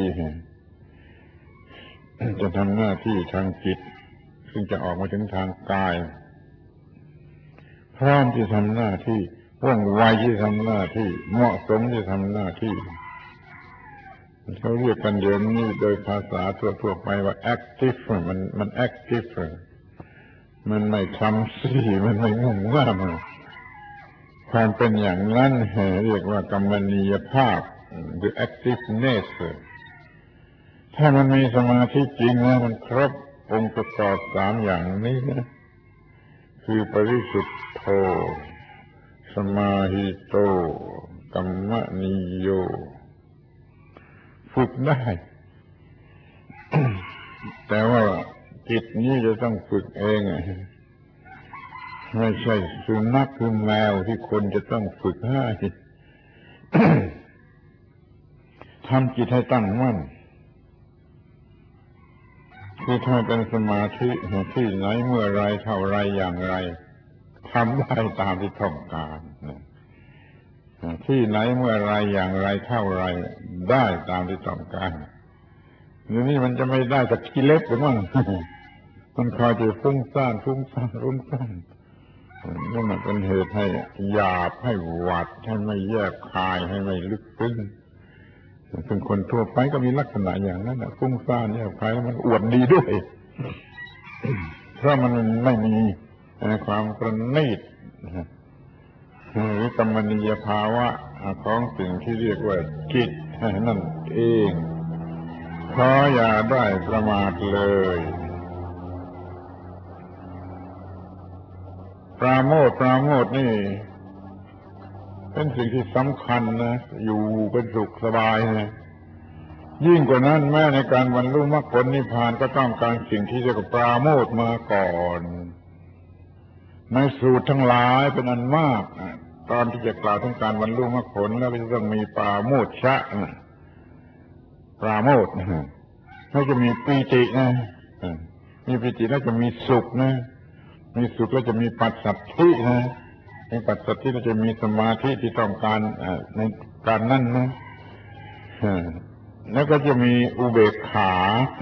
Speaker 1: จะทำหน้าที่ทางจิตซึ่งจะออกมาถึงทางกายพร้อมที่ทำหน้าที่ว่องไวที่ทำหน้าที่เหมาะสมที่ทำหน้าที่เขาเรียกกันเดี๋ยวนี้โดยภาษาทั่วๆไปว่า active มันมัน active มันไม่คำซี่มันไม่งงง่ามความเป็นอย่างนั้นเรียกว่ากรรมนิยภาพหรือ activeness ถ้ามันมีสมาธิจริงนะมันครบองค์ประกอบสามอย่างนี้นะคือปริสุทธโธสมาหิโตกรรมนิโยฝึกได้ แต่ว่าจิตนี้จะต้องฝึกเองไม่ใช่สุนัขคือแมวที่คนจะต้องฝึกให้ ทำจิตให้ตั้งมั่นคือถ้าเป็นสมาธิที่ไหนเมื่อไรเท่าไรอย่างไรทำได้ตามที่ต้องการที่ไหนเมื่อไรอย่างไรเท่าไรได้ตามที่ต้องการอย่างนี้มันจะไม่ได้จากกิเลสหรือมั้งมันคอยจะฟุ้งซ่านฟุ้งซ่านฟุ้งซ่านนั่นมันเป็นเหตุให้หยาบให้หวาดให้ไม่แยบคายให้ไม่ลึกซึ้งซึ่งคนทั่วไปก็มีลักษณะอย่างนั้นฟุ้งซ่านแยบคายแล้วมันอวดดีด้วยเพราะมันไม่มีความประณีตหรือกรรมนิยภาวะของสิ่งที่เรียกว่าจิตนั่นเองขออย่าได้ประมาทเลยปราโมทย์ปราโมทย์นี่เป็นสิ่งที่สำคัญนะอยู่เป็นสุขสบายนะยิ่งกว่านั้นแม้ในการบรรลุมรรคผลนิพพานก็ต้องการสิ่งที่เรียกว่าปราโมทย์มาก่อนในสูตรทั้งหลายเป็นอันมากตอนที่จะกล่าวถึงการบรรลุมรรคผลแล้วจะต้องมีปราโมทชะนะปราโมทย์แล้วจะมีปีตินะมีปีติแล้วจะมีสุขนะมีสุขแล้วจะมีปัสสัทธินะในปัสสัทธิแล้วจะมีสมาธิที่ต้องการในการนั่นนะแล้วก็จะมีอุเบกขา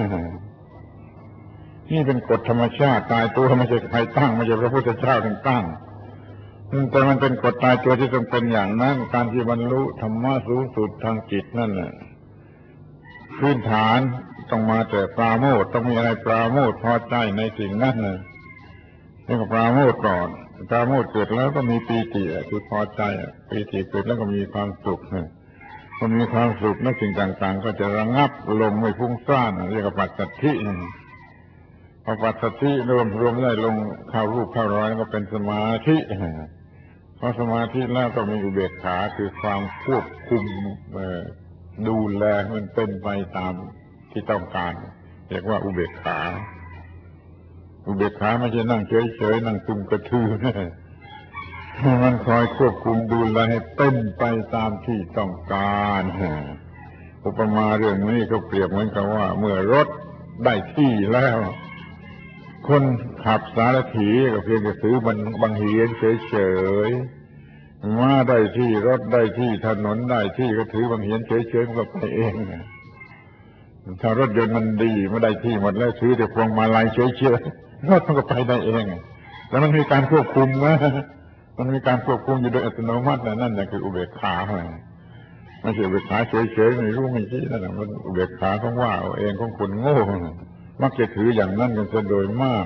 Speaker 1: นี่เป็นกฎธรรมชาติตายตัวไม่ใช่ใครตั้งไม่ใช่พระพุทธเจ้าถึงตั้งแต่มันเป็นกฎตายตัวที่ต้องเป็นอย่างนั้นการที่บรรลุธรรมะสูงสุดทางจิตนั่นน่ะพื้นฐานต้องมาแต่ปราโมทย์ต้องมีอะไรปราโมทย์พอใจในสิ่งนั้นน่ะนี่ก็ปราโมทย์ก่อนปราโมทย์เกิดแล้วก็มีปีติคือพอใจปีติเกิดแล้วก็มีความสุขพอมีความสุขแล้วสิ่งต่างๆก็จะระงับลงไม่ฟุ้งซ่านเรียกว่าปัสสัทธิพอปัสสัทธิรวมรวมได้ลงเข้ารูปเข้ารอยก็เป็นสมาธิพอสมาธิแล้วก็มีอุเบกขาคือความควบคุมดูแลมันเป็นไปตามที่ต้องการเรียกว่าอุเบกขาอุเบกขาไม่ใช่นั่งเฉยๆนั่งตุ่มกระทือมันคอยควบคุมดูแลให้เป็นไปตามที่ต้องการอุปมาเรื่องนี้ก็เปรียบเหมือนกับว่าเมื่อรถได้ที่แล้วคนขับสารถีก็เพียงแต่ถือบังบังเหียนเฉยๆมาได้ที่รถได้ที่ถนนได้ที่ก็ถือบังเหียนเฉยๆมันก็ไปเองถ้ารถยนต์มันดีไม่ได้ที่หมดแล้วถือแต่พวงมาลัยเฉยๆรถมันก็ไปได้เองแล้วมันมีการควบคุมนะมันมีการควบคุมอยู่โดยอัตโนมัตินั่นแหละคืออุเบกขาไม่ใช่อุเบกขาเฉยๆไม่รู้ไม่ชี้นั่นแหละมันอุเบกขาของว่าเอาเองของคนโง่มักจะถืออย่างนั้นกันซะโดยมาก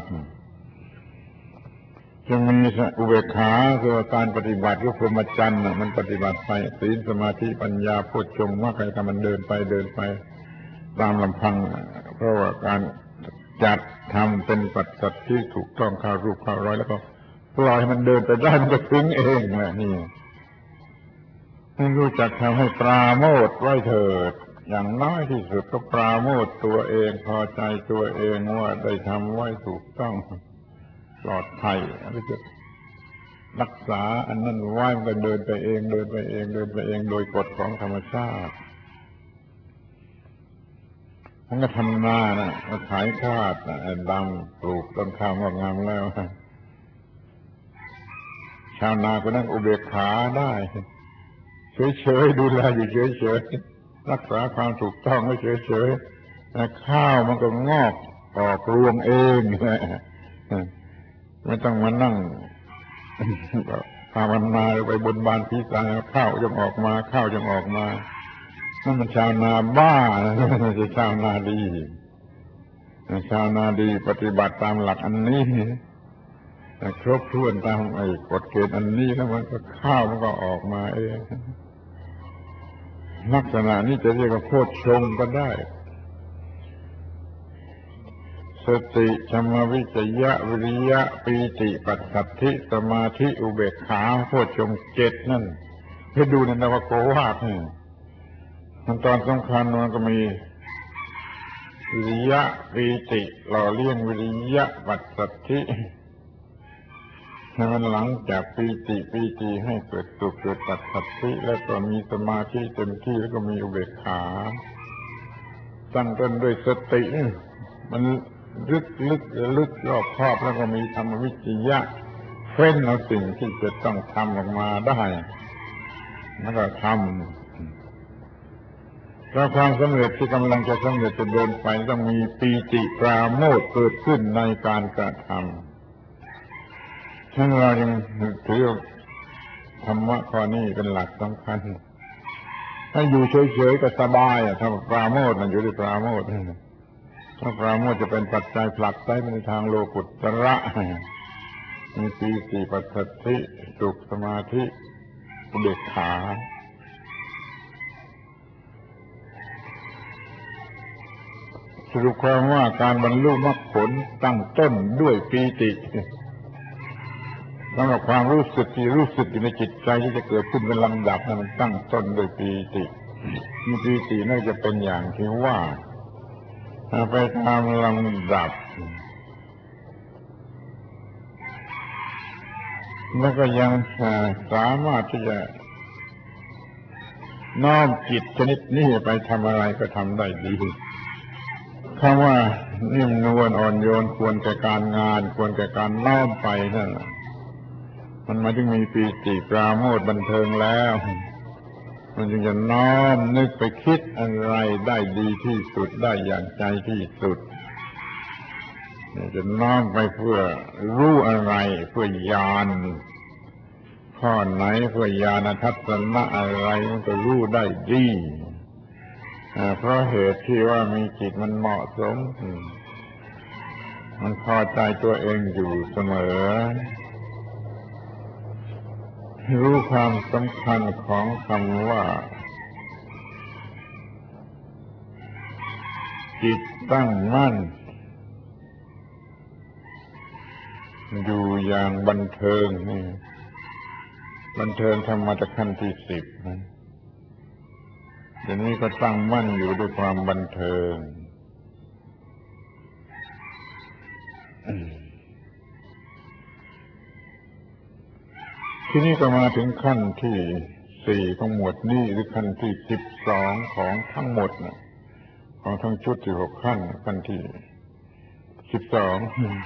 Speaker 1: จะมีอุเบกขาคือการปฏิบัติของพรหมจรรย์มันปฏิบัติไปศีลสมาธิปัญญาโพชฌงค์มรรคอะไรมันเดินไปเดินไปตามลำพังเพราะว่าการจัดทำเป็นปัจจัยที่ถูกต้องเข้ารูปเข้ารอยแล้วก็ปล่อยมันเดินไปได้มันก็ถึงเองแหละนี่ให้รู้จักทำให้ปราโมทย์ไว้เถิดอย่างน้อยที่สุดก็ปราโมทย์ตัวเองพอใจตัวเองว่าได้ทำไว้ถูกต้องปลอดภัยแล้วจะรักษาอันนั้นไว้มันก็เดินไปเองเดินไปเองเดินไปเองโดยกฎของธรรมชาติมันก็ทำนานะมาขายคาดดำปลูกต้นข้าวงอกงามแล้วชาวนาคนนั้นอุเบกขาได้เฉยๆดูแลอยู่เฉยๆรักษาความถูกต้องไว้เฉยๆข้าวมันก็งอกออกรวงเองไม่ต้องมานั่งภาวนาไปบนบานพิจารณาข้าวจงออกมาข้าวจงออกมานั่นมันชาวนาบ้าไม่ใช่ชาวนาดีชาวนาดีปฏิบัติตามหลักอันนี้ครบถ้วนตามไอ้กฎเกณฑ์อันนี้แล้วมันก็ข้าวมันก็ออกมาเองลักษณะนี้จะเรียกว่าโพชฌงค์ก็ได้สติสัมมาวิจยะวิริยะปีติปัสสัทธิสมาธิอุเบกขาโพชฌงค์เจ็ดนั่นให้ดูในนวโกวาทนี่มันตอนสำคัญมันก็มีวิริยะปีติหล่อเลี้ยงวิริยะปัสสัทธิให้มันหลังจากปีติปีติให้เกิดสุขเกิดปัสสัทธิแล้วก็มีสมาธิเต็มที่แล้วก็มีอุเบกขาตั้งต้นด้วยสติมันลึกลึกลึกรอบครอบแล้วก็มีธรรมวิจยะเฟ้นเอาสิ่งที่จะต้องทำออกมาได้แล้วก็ทำแล้วความสำเร็จที่กำลังจะสำเร็จจะเดินไปต้องมีปีติปราโมทย์เกิดขึ้นในการกระทำฉะนั้นเรายังถือธรรมะข้อนี้เป็นหลักสำคัญถ้าอยู่เฉยๆก็สบายอ่ะถ้าปราโมทย์มันอยู่ที่ปราโมทย์สพระปราโมทย์จะเป็นปัจจัยผลักไสไปในทางโลกุตระมีปีติปัสสัทธิสุขสมาธิอุเบกขาสรุปความว่าการบรรลุมรรคผลตั้งต้นด้วยปีติสำหรับความรู้สึกที่รู้สึกอยู่ในจิตใจที่จะเกิดขึ้นเป็นลำดับนั้นมันตั้งต้นด้วยปีติมีปีติน่าจะเป็นอย่างที่ว่าไปตามลำดับแล้วก็ยังสามารถที่จะน้อมจิตชนิดนี้ไปทำอะไรก็ทำได้ดีคำว่านิ่มนวลอ่อนโยนควรแก่การงานควรแก่การน้อมไปนั่นแหละมันหมายถึงมีปีติปราโมทย์บันเทิงแล้วมันจึงจะน้อมนึกไปคิดอะไรได้ดีที่สุดได้อย่างใจที่สุดจะน้อมไปเพื่อรู้อะไรเพื่อญาณข้อไหนเพื่อญาณทัศนะอะไรมันก็รู้ได้ดีเพราะเหตุที่ว่ามีจิตมันเหมาะสมมันพอใจตัวเองอยู่เสมอรู้ความสำคัญของคำว่าจิตตั้งมั่นอยู่อย่างบันเทิงนี่บันเทิงทำมาจากขั้นที่สิบนะเดี๋ยวนี้ก็ตั้งมั่นอยู่ด้วยความบันเทิงที่นี่ก็มาถึงขั้นที่สี่ของหมวดนี้หรือขั้นที่สิบสองของทั้งหมดนะของทั้งชุดสิบหกขั้นขั้นที่สิบสอง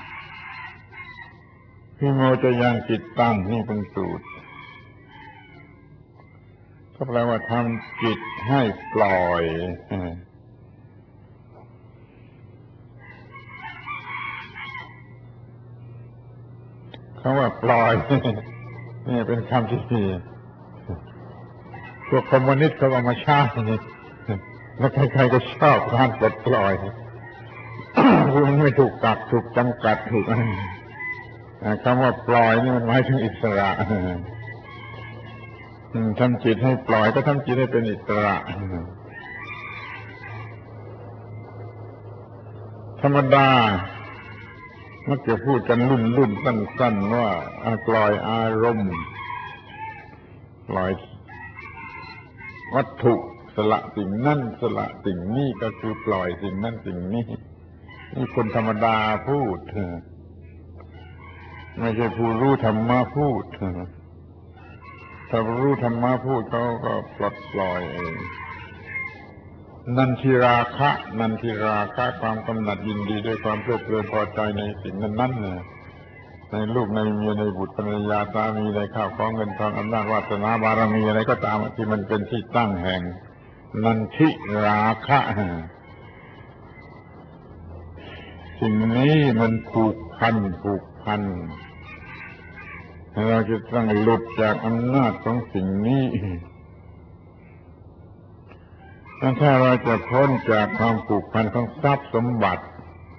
Speaker 1: พิโมจะยังจิตตั้งนี่เป็นสูตรก็แปลว่าทำจิตให้ปล่อยคำว่าปล่อยนี่เป็นคำที่พวกคอมมิวนิสต์เขาเอามาใช้แล้วใครๆก็ชอบการปลดปล่อยคือมันไม่ถูกกักถูกจำกัดถูกคำว่าปล่อยนี่มันหมายถึงอิสระทำจิตให้ปล่อยก็ทำจิตให้เป็นอิสระธรรมดามักจะพูดกันรุ่นรุ่นสั้นๆว่าปล่อยอารมณ์ปล่อยวัตถุสละสิ่งนั่นสละสิ่งนี้ก็คือปล่อยสิ่งนั่นสิ่งนี้นี่คนธรรมดาพูดไม่ใช่ผู้รู้ธรรมะพูดถ้ารู้ธรรมะพูดเขาก็ปลดปล่อยเองนันทิราคะนันทิราคะความกำหนัดยินดีด้วยความเพลิดเพลินพอใจในสิ่งนั้นๆในลูกในเมียในบุตรภรรยาสามีในข้าวของเงินทองอำนาจวาสนาบารมีอะไรก็ตามที่มันเป็นที่ตั้งแห่งนันทิราคะสิ่งนี้มันผูกพันผูกพันเราจะต้องหลุดจากอำนาจของสิ่งนี้ถ้าเราจะพ้นจากความผูกพันของทรัพย์สมบัติ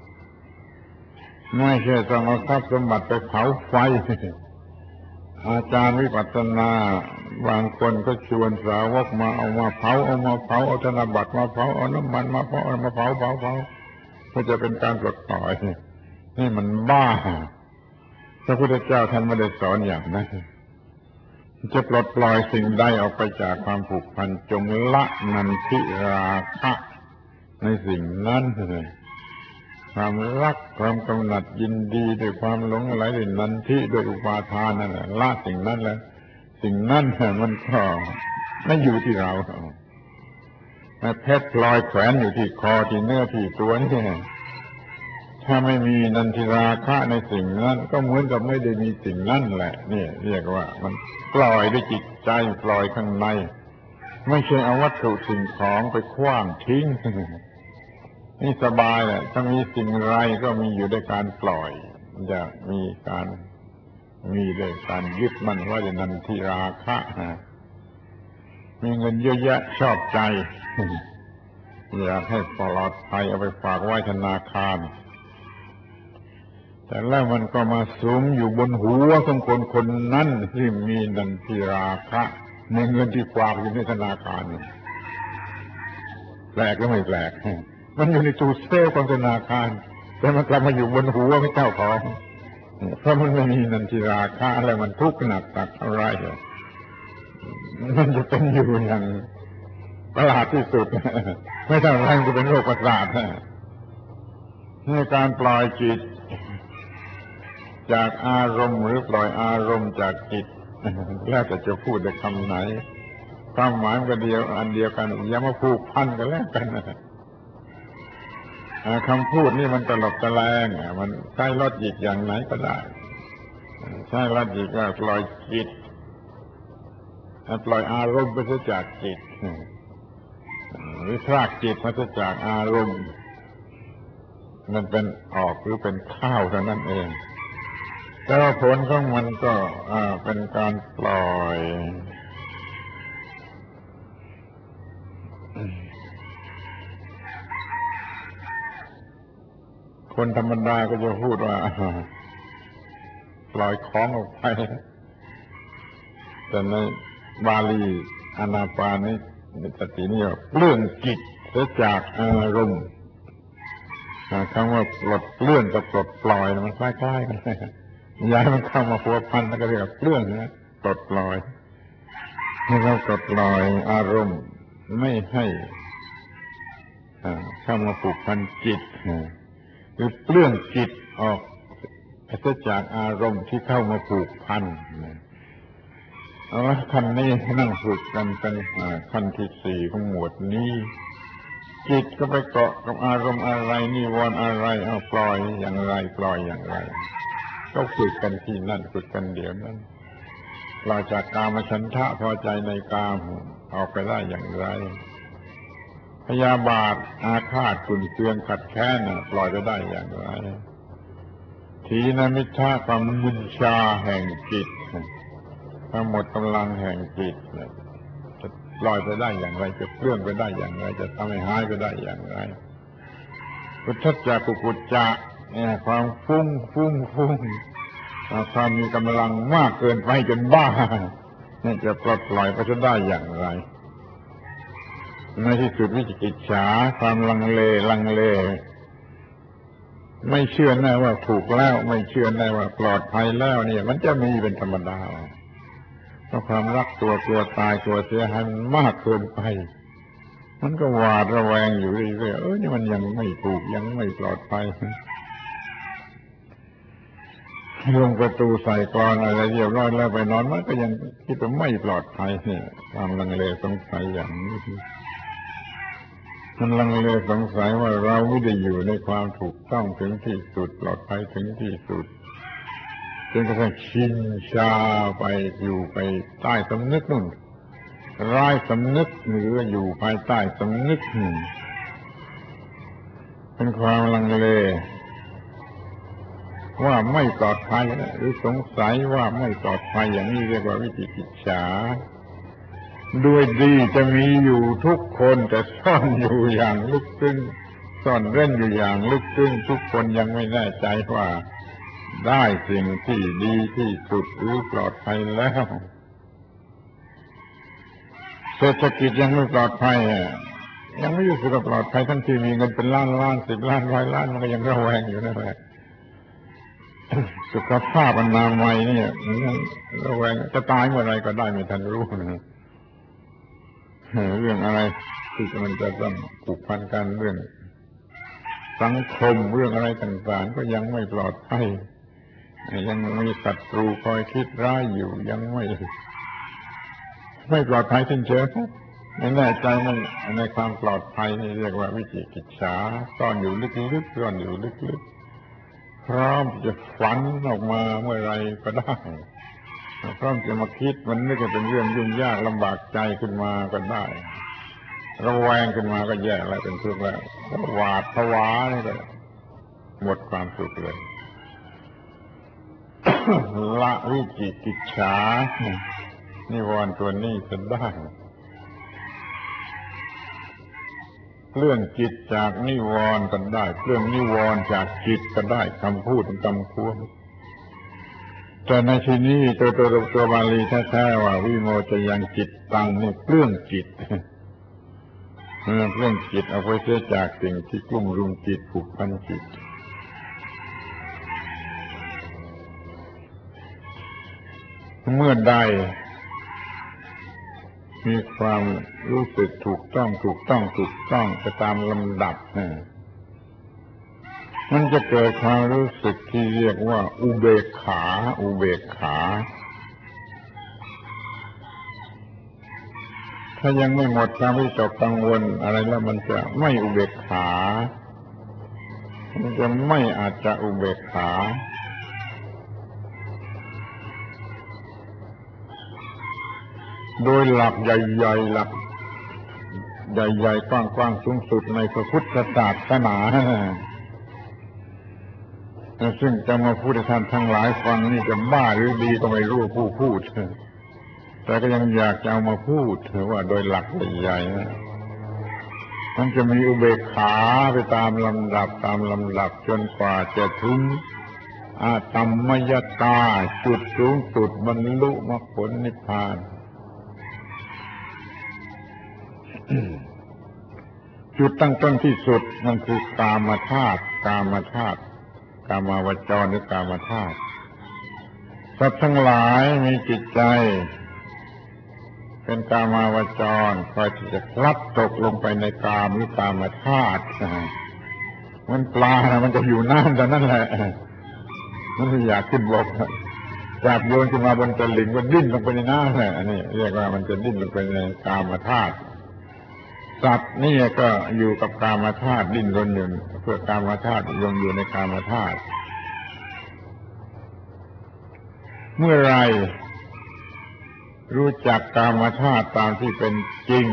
Speaker 1: ไม่ใช่ต้องเอาทรัพย์สมบัติไปเผาไฟอาจารย์วิปัสสนาบางคนก็ชวนสาวกมาเอามาเผาเอามาเผาเอาธนบัตรมาเผาเอาน้ำมันมาเผาเอามาเผาเผาเผาเพื่อจะเป็นการปลดปล่อยนี่มันบ้าพระพุทธเจ้าท่านไม่ได้สอนอย่างนั้นจะปลดปล่อยสิ่งใดออกไปจากความผูกพันจงละนันทิราคะในสิ่งนั้นเลยความรักความกำหนัดยินดีด้วยความหลงไหลด้วยนันทิด้วยอุปาทานนั่นแหละละสิ่งนั้นแล้วสิ่งนั้นมันก็ไม่อยู่ที่เราเพชรพลอยแขวนอยู่ที่คอที่เนื้อที่ตัวนี่ถ้าไม่มีนันทิราคะในสิ่งนั้นก็เหมือนกับไม่ได้มีสิ่งนั้นแหละนี่เรียกว่ามันปล่อยด้วยจิตใจปล่อยข้างในไม่ใช่เอาวัตถุสิ่งของไปขว้างทิ้งนี่สบายแหละถ้ามีสิ่งไรก็มีอยู่ด้วยการปล่อยจะมีการมีด้วยการยึดมั่นว่าอย่างนันทิราคะมีเงินเยอะแยะชอบใจอยากให้ปลอดภัยเอาไปฝากไว้ธนาคารแต่แล้วมันก็มาสุมอยู่บนหัวของคนคนนั้นที่มีนันทิราคะในเงินที่ฝากอยู่ในธนาคารแปลกก็ไม่แปลกมันอยู่ในตู้เซฟของธนาคารแต่มันกลับมาอยู่บนหัวของเจ้าของเพราะมันไม่มีนันทิราคะอะไรมันทุกข์หนักตักเท่าไรมันจะเป็นอยู่อย่างประหลาดที่สุดไม่เท่าไรจะเป็นโรคประสาทในการปล่อยจิตจากอารมณ์หรือปล่อยอารมณ์จากจิตแล้วแต่จะพูดในคำไหนความหมายมันเดียวอันเดียวกันอย่ามาผูกพันกันแล้วกันคำพูดนี่มันตลบตะแลงมันใช้ลอจิกอย่างไหนก็ได้ใช้ลอจิกว่าปล่อยจิตปล่อยอารมณ์ไปจากจิตหรือพรากจิตมาจากอารมณ์มันเป็นออกหรือเป็นข้าวเท่านั้นเองแต่ว่าผลของมันก็เป็นการปล่อยคนธรรมดาก็จะพูดว่าปล่อยของออกไปแต่ในบาลีอานาปานนี้สตินี่เปลื้องจิตเสียจากอารมณ์คำว่าปลดเปลื้องกับปลดปล่อยมันคล้ายๆกันย้ายมันเข้ามาพัวพันแล้วก็เรียกเปลื้องนะปลดปล่อยให้เราปลดปล่อยอารมณ์ไม่ให้เข้ามาผูกพันจิตหรือเปลื้องจิตออกเสียจากอารมณ์ที่เข้ามาผูกพันเอาละขั้นนี้นั่งฝึกกันเป็นขั้นที่สี่ของหมวดนี้จิตก็ไปเกาะกับอารมณ์อะไรนิวรณ์อะไรเอาปล่อยอย่างไรปล่อยอย่างไรก็ฝึกกันที่นั่นฝึกกันเดี๋ยวนั้นปล่อยจากกามฉันทะพอใจในกามออกไปได้อย่างไรพยาบาทอาฆาตขุ่นเคืองขัดแค้นปล่อยไปได้อย่างไรทีนมิทธะความมึนชาแห่งจิตความหมดกำลังแห่งจิตจะปล่อยไปได้อย่างไรจะเคลื่อนไปได้อย่างไรจะทำให้หายไปได้อย่างไรพุทธัจจะกุกุจจะเนี่ยความฟุ้งฟุ้งฟุ้งความมีกำลังมากเกินไปจนบ้านี่จะปลดปล่อยไปได้อย่างไรในที่สุดวิจิกิจฉาความลังเลลังเลไม่เชื่อแน่ว่าถูกแล้วไม่เชื่อแน่ว่าปลอดภัยแล้วเนี่ยมันจะมีเป็นธรรมดาเพราะความรักตัวกลัวตายกลัวเสียหายมันมากเกินไปมันก็หวาดระแวงอยู่เรื่อยๆเออนี่มันยังไม่ถูกยังไม่ปลอดภัยลงประตูใส่กลอนอะไรเรียบร้อยแล้วไปนอนมันก็ยังคิดว่าไม่ปลอดภัยเนี่ยความลังเลสงสัยอย่างนี้มันลังเลสงสัยว่าเราไม่ได้อยู่ในความถูกต้องถึงที่สุดปลอดภัยถึงที่สุดจนกระทั่งชินชาไปอยู่ไปใต้สำนึกนู่นร้ายสำนึกหรืออยู่ภายใต้สำนึกหนึ่งเป็นความลังเลว่าไม่ปลอดภัยหรือสงสัยว่าไม่ปลอดภัยอย่างนี้เรียกว่าวิจิกิจฉาด้วยดีจะมีอยู่ทุกคนแต่ซ่อนอยู่อย่างลึกซึ้งซ่อนเร้นอยู่อย่างลึกซึ้งทุกคนยังไม่แน่ใจว่าได้สิ่งที่ดีที่สุดหรือปลอดภัยแล้วเศรษฐกิจยังไม่ปลอดภัยยังไม่รู้สึกว่าปลอดภัยทั้งที่มีเงินเป็นล้านล้านสิบล้านร้อยล้านมันก็ยังระแวงอยู่นั่นแหละสุขภาพอนามัยเนี่ยระแวงจะตายเมื่อไรก็ได้ไม่ทันรู้นะเรื่องอะไรที่มันจะต้องผูกพันกันเรื่องสังคมเรื่องอะไรต่างๆก็ยังไม่ปลอดภัยยังมีศัตรูคอยคิดร้ายอยู่ยังไม่ไม่ปลอดภัยจริงเชียวไม่แน่ใจมันในความปลอดภัยนี่เรียกว่าวิจิกิจฉาซ่อนอยู่ลึกๆซ่อนอยู่ลึกๆพร้อมจะฝันออกมาเมื่อไรก็ได้พร้อมจะมาคิดมันไม่ใช่เป็นเรื่องยุ่งยากลำบากใจขึ้นมาก็ได้ระแวงขึ้นมาก็แย่แล้วเป็นทุกข์แล้วหวาดผวานี่ก็หมดความสุขเลยละวิจิกิจฉานิวรณ์ตัวนี้จะได้เครื่องจิตจากนิวรณ์กันได้เครื่องนิวรณ์จากจิตก็ได้คำพูดคำควมแต่ในที่นี้ตัวตัวตัวบาลีแท้ๆว่าวิโมจยังจิตตังนี่เครื่องจิตเครื่องจิตเอาไว้เสียจากสิ่งที่กลุ่มรุมจิตผูกพันจิตเมื่อใดมีความรู้สึกถูกต้องถูกต้องถูกต้องไปตามลำดับมันจะเกิดความรู้สึกที่เรียกว่าอุเบกขาอุเบกขาถ้ายังไม่หมดความวิตกกังวลอะไรแล้วมันจะไม่อุเบกขามันจะไม่อาจจะอุเบกขาโดยหลักใหญ่ๆหลักใหญ่ๆกว้างๆสูงสุดในพระพุทธศาสนาซึ่งจะมาพูดให้ท่านทั้งหลายฟังนี่จะบ้าหรือดีก็ไม่รู้ผู้พูดแต่ก็ยังอยากจะเอามาพูดถือว่าโดยหลักใหญ่ๆนะมันจะมีอุเบกขาไปตามลำดับตามลำดับจนกว่าจะถึงอาตัมมยตาจุดสูงสุดบรรลุมรรคผลนิพพานจุดตั้งต้นที่สุดมันคือกามธาตุกามธาตุกามาวจรหรือกามธาตุสัตว์ทั้งหลายมีจิตใจเป็นกามาวจรคอยที่จะพลัดตกลงไปในกามหรือกามธาตุมันปลานะมันจะอยู่น้ำแต่นั่นแหละมันไม่อยากขึ้นบกจากโยนขึ้นมาบนตลิ่งก็ดิ้นลงไปในน้ำแหละอันนี้เรียกว่ามันจะดิ้นลงไปในกามธาตุสัตว์นี่ก็อยู่กับกามธาตุดิ้นรนอยู่เพื่อกามธาตุลงอยู่ในกามธาตุเมื่อไรรู้จักกามธาตุตามที่เป็นจริง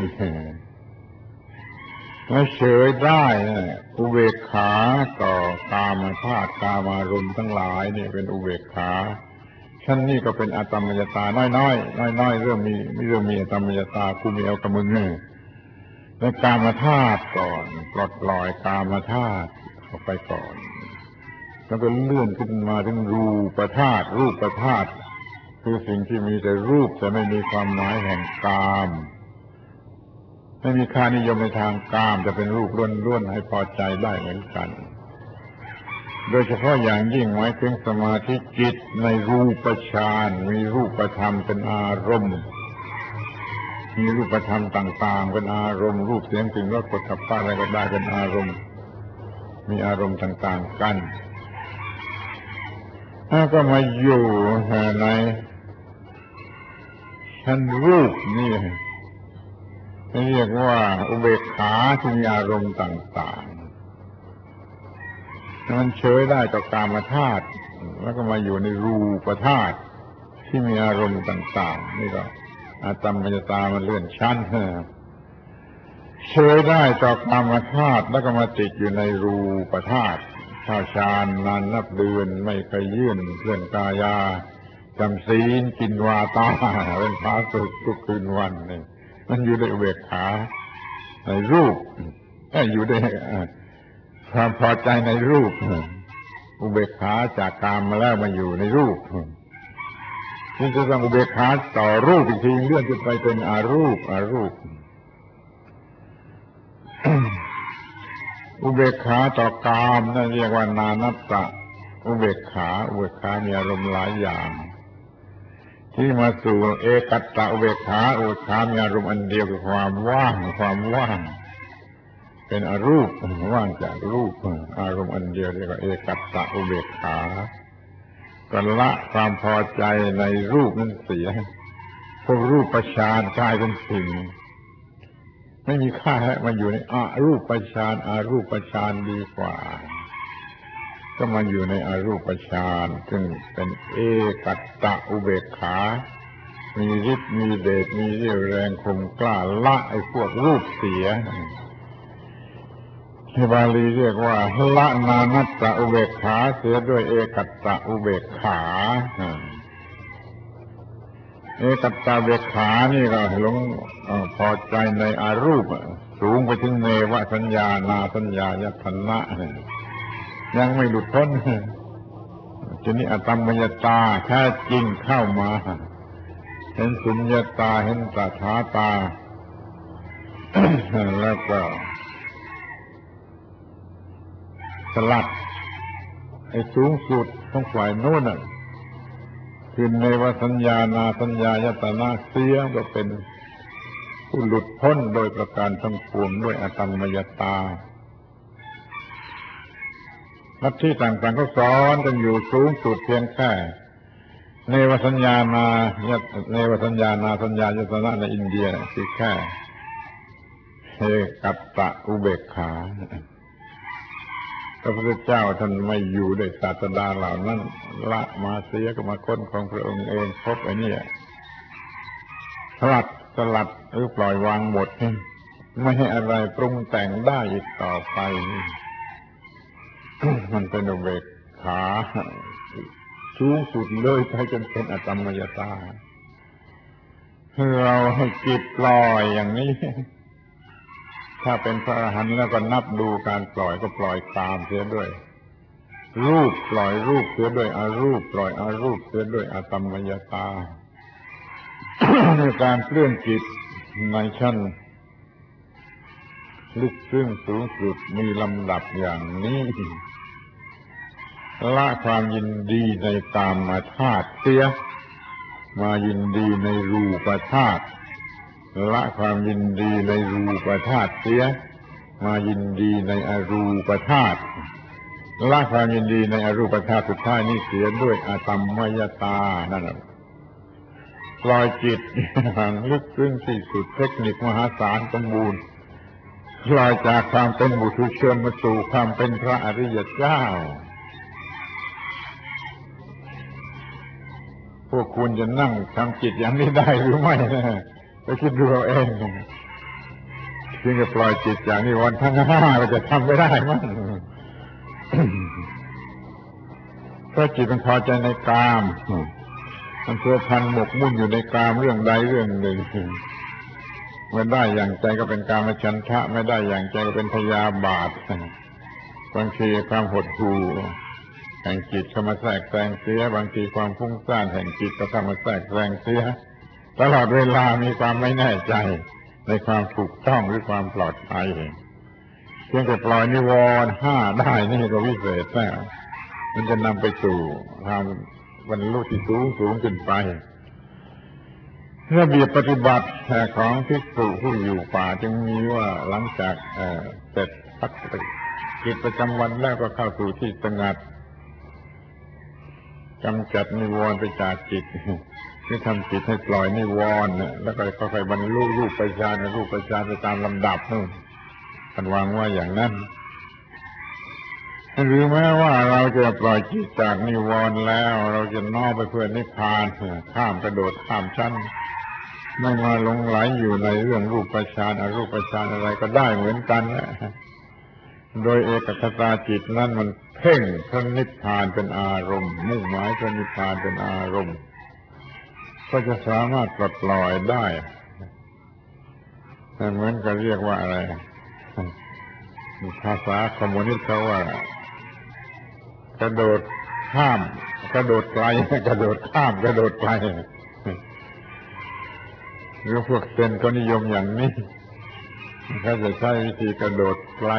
Speaker 1: และเฉยได้อุเบกขาต่อกามธาตุกามารมณ์ทั้งหลายนี่เป็นอุเบกขาชั้นนี้ก็เป็นอตัมมยตาน้อยๆน้อยๆเริ่มมีเริ่มมีอตัมมยตากูมีเอากับมึงเนี่ยในกามธาตุก่อนปลดปล่อยกามธาตุเข้าไปก่อนแล้วก็เลื่อนขึ้นมาถึงรูปธาตุรูปธาตุคือสิ่งที่มีแต่รูปแต่ไม่มีความหมายแห่งกามไม่มีค่านิยมในทางกามจะเป็นรูปล้วนๆให้พอใจได้เหมือนกันโดยเฉพาะอย่างยิ่งหมายถึงสมาธิจิตในรูปฌานมีรูปธรรมเป็นอารมณ์มีรูปธรรมต่างๆเป็นอารมณ์รูปเสียงกลิ่นรสโผฏฐัพพะอะไรก็ได้เป็นอารมณ์มีอารมณ์ต่างๆกันถ้าก็มาอยู่ในชั้นรูปนี่เรียกว่าอุเบกขาที่มีอารมณ์ต่างๆมันเฉยได้ต่อกามธาตุแล้วก็มาอยู่ในรูปธาตุที่มีอารมณ์ต่างๆนี่ก็อาตัมมยตามันเลื่อนชั้นเฉยได้ต่อกามธาตุแล้วก็มาติดอยู่ในรูปธาตุเข้าฌานนานนับเดือนไม่เคยยื่นเคลื่อนกายาจำศีลกินวาตาเป็นพระสุขทุกคืนวันนี่มันอยู่ในอุเบกขาในรูปอยู่ในความพอใจในรูปอุเบกขาจากกามมาแล้วมาอยู่ในรูปนี่จะต้องอุเบกขาต่อรูปอีกทีเลื่อนขึ้นไปเป็นอารูปอารูปอุเบกขาต่อกามนั่นเรียกว่านานัตตะอุเบกขาอุเบกขามีอารมณ์หลายอย่างที่มาสู่เอกัตตะอุเบกขาอุเบกขามีอารมณ์อันเดียวคือความว่างความว่างเป็นอรูปว่างจากรูปอารมณ์อันเดียวเรียกว่าเอกัตตะอุเบกขาก็ละความพอใจในรูปนั้นเสียพวกรูปฌานกลายเป็นสิ่งไม่มีค่าให้มาอยู่ในอารูปฌานอารูปฌานดีกว่าก็มาอยู่ในอารูปฌานซึ่งเป็นเอกัตตะอุเบกขามีฤทธิ์มีเดชมีเรี่ยวแรงคมกล้าละไอ้พวกรูปเสียที่บาลีเรียกว่าละนานัตตะอุเบกขาเสียด้วยเอกัตตะอุเบกขาเอกัตตะอุเบกขานี่ก็หลงพอใจในอารูปสูงไปถึงเนวสัญญานาสัญญายตนะยังไม่หลุดพ้นทีนี้อตมมยตาแท้จริงเข้ามาเห็นสุญญตาเห็นตถาตา แล้วก็สลัดไอ้สูงสุดของฝ่ายโน้นน่ะคือเนวสัญญานาสัญญายตนะเสียก็เป็นผู้หลุดพ้นโดยประการทั้งปวงด้วยอตมมยตาลัทธิต่างๆก็สอนกันอยู่สูงสุดเพียงแค่เนวสัญญานาเนวสัญญานาสัญญายตนะในอินเดียคือแค่เฮกัตตะอุเบกขาพระพุทธเจ้าท่านไม่อยู่ด้วยศาสดาเหล่านั้นละมาเสียก็มาค้นของพระองค์เองพบไอ้นี่สลัดสลัดหรือปล่อยวางหมดไม่ให้อะไรปรุงแต่งได้อีกต่อไป มันเป็นอุเบกขาสูงสุดเลยไปจนเป็นอตมมยตาเราให้จิตปล่อยอย่างนี้ถ้าเป็นพระอรหันต์แล้วก็นับดูการปล่อยก็ปล่อยตามเสียด้วยรูปปล่อยรูปเสียด้วยอารูปปล่อยอารูปเสียด้วยอตมมยตา การเคลื่อนจิตในชั้นลึกซึ้งสูงสุดมีลำดับอย่างนี้ละความยินดีในกามธาตุเสียมายินดีในรูปธาตุละความยินดีในรูปธาตุเสียมายินดีในอรูปธาตุละความยินดีในอรูปธาตุสุดท้ายนี่เสียด้วยอตมมยตานั่นแหละปล่อยจิตอย่างลึกซึ้งที่สุดเทคนิคมหาศาลสมบูรณ์ปล่อยจากความเป็นบุถุชนมาสู่ความเป็นพระอริยเจ้าพวกคุณจะนั่งทำจิตอย่างนี้ได้หรือไม่ไปคิดดูเอาเองเพียงจะปล่อยจิตอย่างนี้วันทั้งห้าเราจะทำไม่ได้มั้งเพราะจิตมันพอใจในกามมันเพื่อพันหมกมุ่นอยู่ในกามเรื่องใดเรื่องหนึ่งเมื่อได้อย่างใจก็เป็นกามฉันทะไม่ได้อย่างใจก็เป็นพยาบาทบางทีความหดหู่แห่งจิตเข้ามาแทรกแซงเสียบางทีความฟุ้งซ่านแห่งจิตก็เข้ามาแทรกแซงเสียตลอดเวลามีความไม่แน่ใจในความถูกต้องหรือความปลอดภัยเพียงแต่ปล่อยนิวรณ์ห้าได้นี่ก็วิเศษแล้วมันจะนำไปสู่ความบรรลุที่สูงสูงขึ้นไประเบียบปฏิบัติของภิกษุผู้อยู่ป่าจึงมีว่าหลังจากเสร็จพักกิจประจำวันแล้วก็เข้าสู่ที่สงัดกำจัดนิวรณ์ไปจากจิตที่ทำจิตให้ปล่อยนิวรณ์แล้วก็ค่อยๆบรรลุรูปฌานรูปฌานไปตามลำดับนู่นท่านวางว่าอย่างนั้นหรือแม้ว่าเราจะปล่อยจิตจากนิวรณ์แล้วเราจะน้อมไปเพื่อนิพพานข้ามกระโดดข้ามชั้นไม่มาหลงไหลอยู่ในเรื่องรูปฌานอรูปฌานอะไรก็ได้เหมือนกันนะโดยเอกคตาจิตนั้นมันเพ่งพระนิพพานเป็นอารมณ์มุ่งหมายพระนิพพานเป็นอารมณ์ก็จะสามารถปลดปล่อยได้เหมือนกับเรียกว่าอะไรภาษาคอมมิวนิสต์เขาว่ากระโดดข้ามกระโดดไกลกระโดดข้ามกระโดดไกลหรือพวกเซนก็นิยมอย่างนี้เขาจะใช้วิธีกระโดดไกล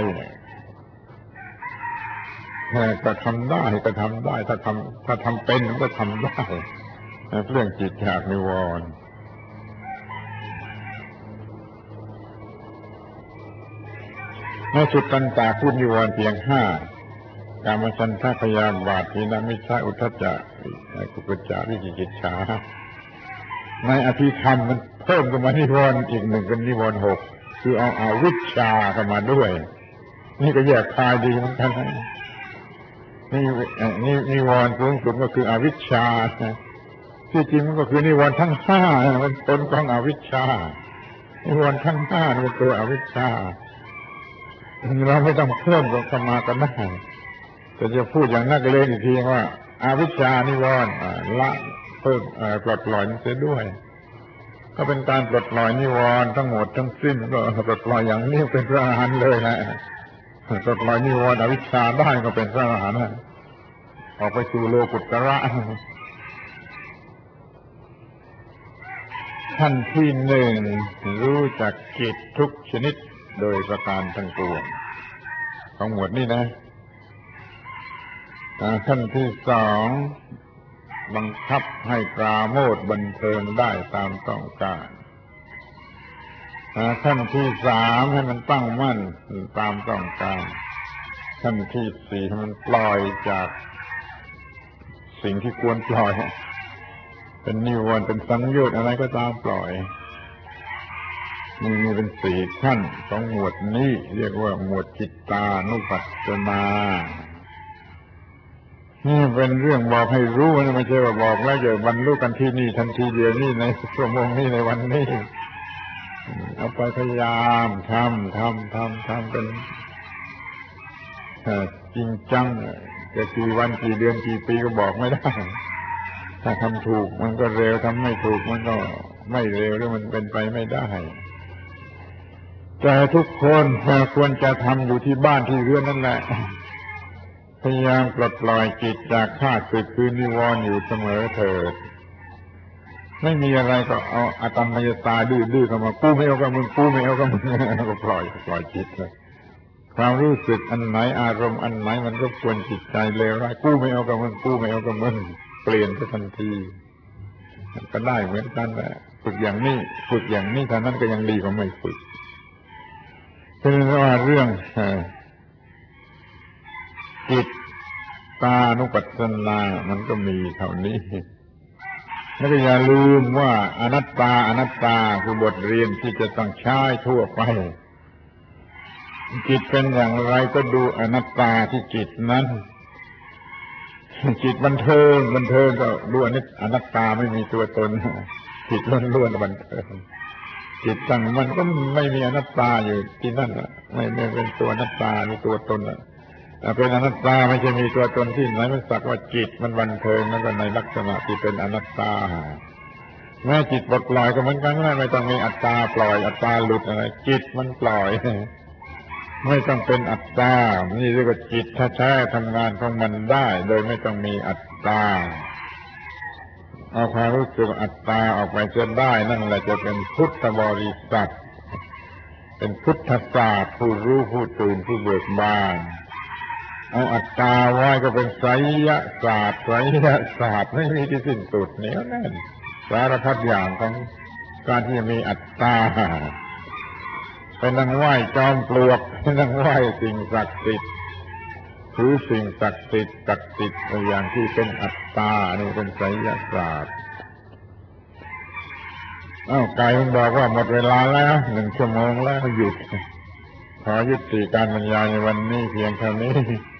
Speaker 1: ก็ทำได้ก็ทำได้ถ้าทำถ้าทำเป็นก็ทำได้เรื่องจิตจากนิวรณ์ในสุดตันตาพูดนิวรณ์เพียงห้ากามฉันทะพยาบาทถีนมิจฉาอุทธัจจะกุกุจจะวิจิกิจฉาในอภิธรรมมันเพิ่มขึ้นมานิวรณ์อีกหนึ่งเป็นนิวรณ์หกคือเอาอาวิชชาเข้ามาด้วยนี่ก็แยกคายดีเหมือนกันนี่นี่นิวรณ์สูงสุดก็คืออวิชชาที่จริงมันก็คือนิวรณ์ทั้งห้ามันผลของอวิชชานิวรณ์ทั้งห้ามันตัวอวิชชาเราไม่ต้องเพิ่มกับสมาก็ได้แต่จะพูดอย่างนักเลงอีกทีว่าอวิชชานิวรณ์ละเพิ่มปลดปล่อยมันเสียด้วยก็เป็นการปลดปล่อยนิวรณ์ทั้งหมดทั้งสิ้นก็ปลดปล่อยอย่างนี้เป็นพระอรหันต์เลยนะปลดปล่อยนิวรณ์อวิชชาได้ก็เป็นพระอรหันต์ออกไปสู่โลกุตระขั้นที่หนึ่งรู้จักจิตทุกชนิดโดยประการทั้งปวงของหมวดนี้นะขั้นที่สองบังคับให้ปราโมทย์บันเทิงได้ตามต้องการขั้นที่สามให้มันตั้งมั่นตามต้องการขั้นที่สี่ให้มันปล่อยจากสิ่งที่ควรปล่อยเป็นนิวรณ์เป็นสังโยชน์อะไรก็ตามปล่อยนี่มีเป็นสี่ขั้นของหมวดนี้เรียกว่าหมวดจิตตานุปัสสนานี่เป็นเรื่องบอกให้รู้นะไม่ใช่ว่าบอกแล้วจะบรรลุกันที่นี่ทันทีเดียวนี่ในชั่วโมงนี้ในวันนี้เอาไปพยายามทำทำทำทำเป็นจริงจังจะกี่วันกี่เดือนกี่ปีก็บอกไม่ได้ถ้าทำถูกมันก็เร็วทำไม่ถูกมันก็ไม่เร็วหรือมันเป็นไปไม่ได้แต่ทุกคนควรจะทำอยู่ที่บ้านที่เรือนนั่นแหละพยายามปลดปล่อยจิตจากข้าศึกคือนิวรณ์อยู่เสมอเถิดไม่มีอะไรก็เอาอาตมยตาดื้อๆเข้ามากูไม่เอากับมึงกูไม่เอากับมึงก็ปล่อยปล่อยจิตเลยความรู้สึกอันไหนอารมณ์อันไหนมันรบกวนจิตใจเลวร้ายกูไม่เอากับมึงกูไม่เอากับมึงเปลี่ยนไปทันทีก็ได้เหมือนกันแหละฝึกอย่างนี้ฝึกอย่างนี้เท่านั้นก็ยังดีกว่าไม่ฝึกเพราะว่าเรื่องจิตตานุปัสสนามันก็มีเท่านี้แล้วก็อย่าลืมว่าอนัตตาอนัตตาคือบทเรียนที่จะต้องใช้ทั่วไปจิตเป็นอย่างไรก็ดูอนัตตาที่จิตนั้นจิตบันเทิงบันเทิงก็ดูอนัตตาไม่มีตัวตนจิตล้วนๆบันเทิงจิตตั้งมันก็ไม่มีอนัตตาอยู่ที่นั่นอ่ะไม่ไม่เป็นตัวอนัตตามีตัวตนอ่ะเป็นอนัตตาไม่ใช่มีตัวตนที่ไหนมันสักว่าจิตมันบันเทิงนั่นก็ในลักษณะที่เป็นอนัตตาแม้จิตปลดปล่อยก็เหมือนกันไม่ต้องมีอัตตาปล่อยอัตตาหลุดอะไรจิตมันปล่อยไม่ต้องเป็นอัตตานี่เรียกว่าจิตแท้ๆทำงานของมันได้โดยไม่ต้องมีอัตตาเอาความรู้สึกอัตตาออกไปจะได้นั่นแหละจะเป็นพุทธบริษัทเป็นพุทธศาสตร์ผู้รู้ผู้ตื่นผู้เบิกบานเอาอัตตาไว้ก็เป็นไสยศาสตร์ไสยศาสตร์ไม่มีที่สิ้นสุดเหนียวแน่นสารพัดอย่างของการที่จะมีอัตตาไปนั่งไหว้จอมปลวกไปนั่งไหว้สิ่งศักดิ์สิทธิ์ถือสิ่งศักดิ์สิทธิ์ศักดิ์สิทธิ์อย่างที่เป็นอัตตานี่เป็นไสยศาสตร์อ้าวไก่มันบอกว่าหมดเวลาแล้วหนึ่งชั่วโมงแล้วหยุดขอยุติการบรรยายในวันนี้เพียงเท่านี้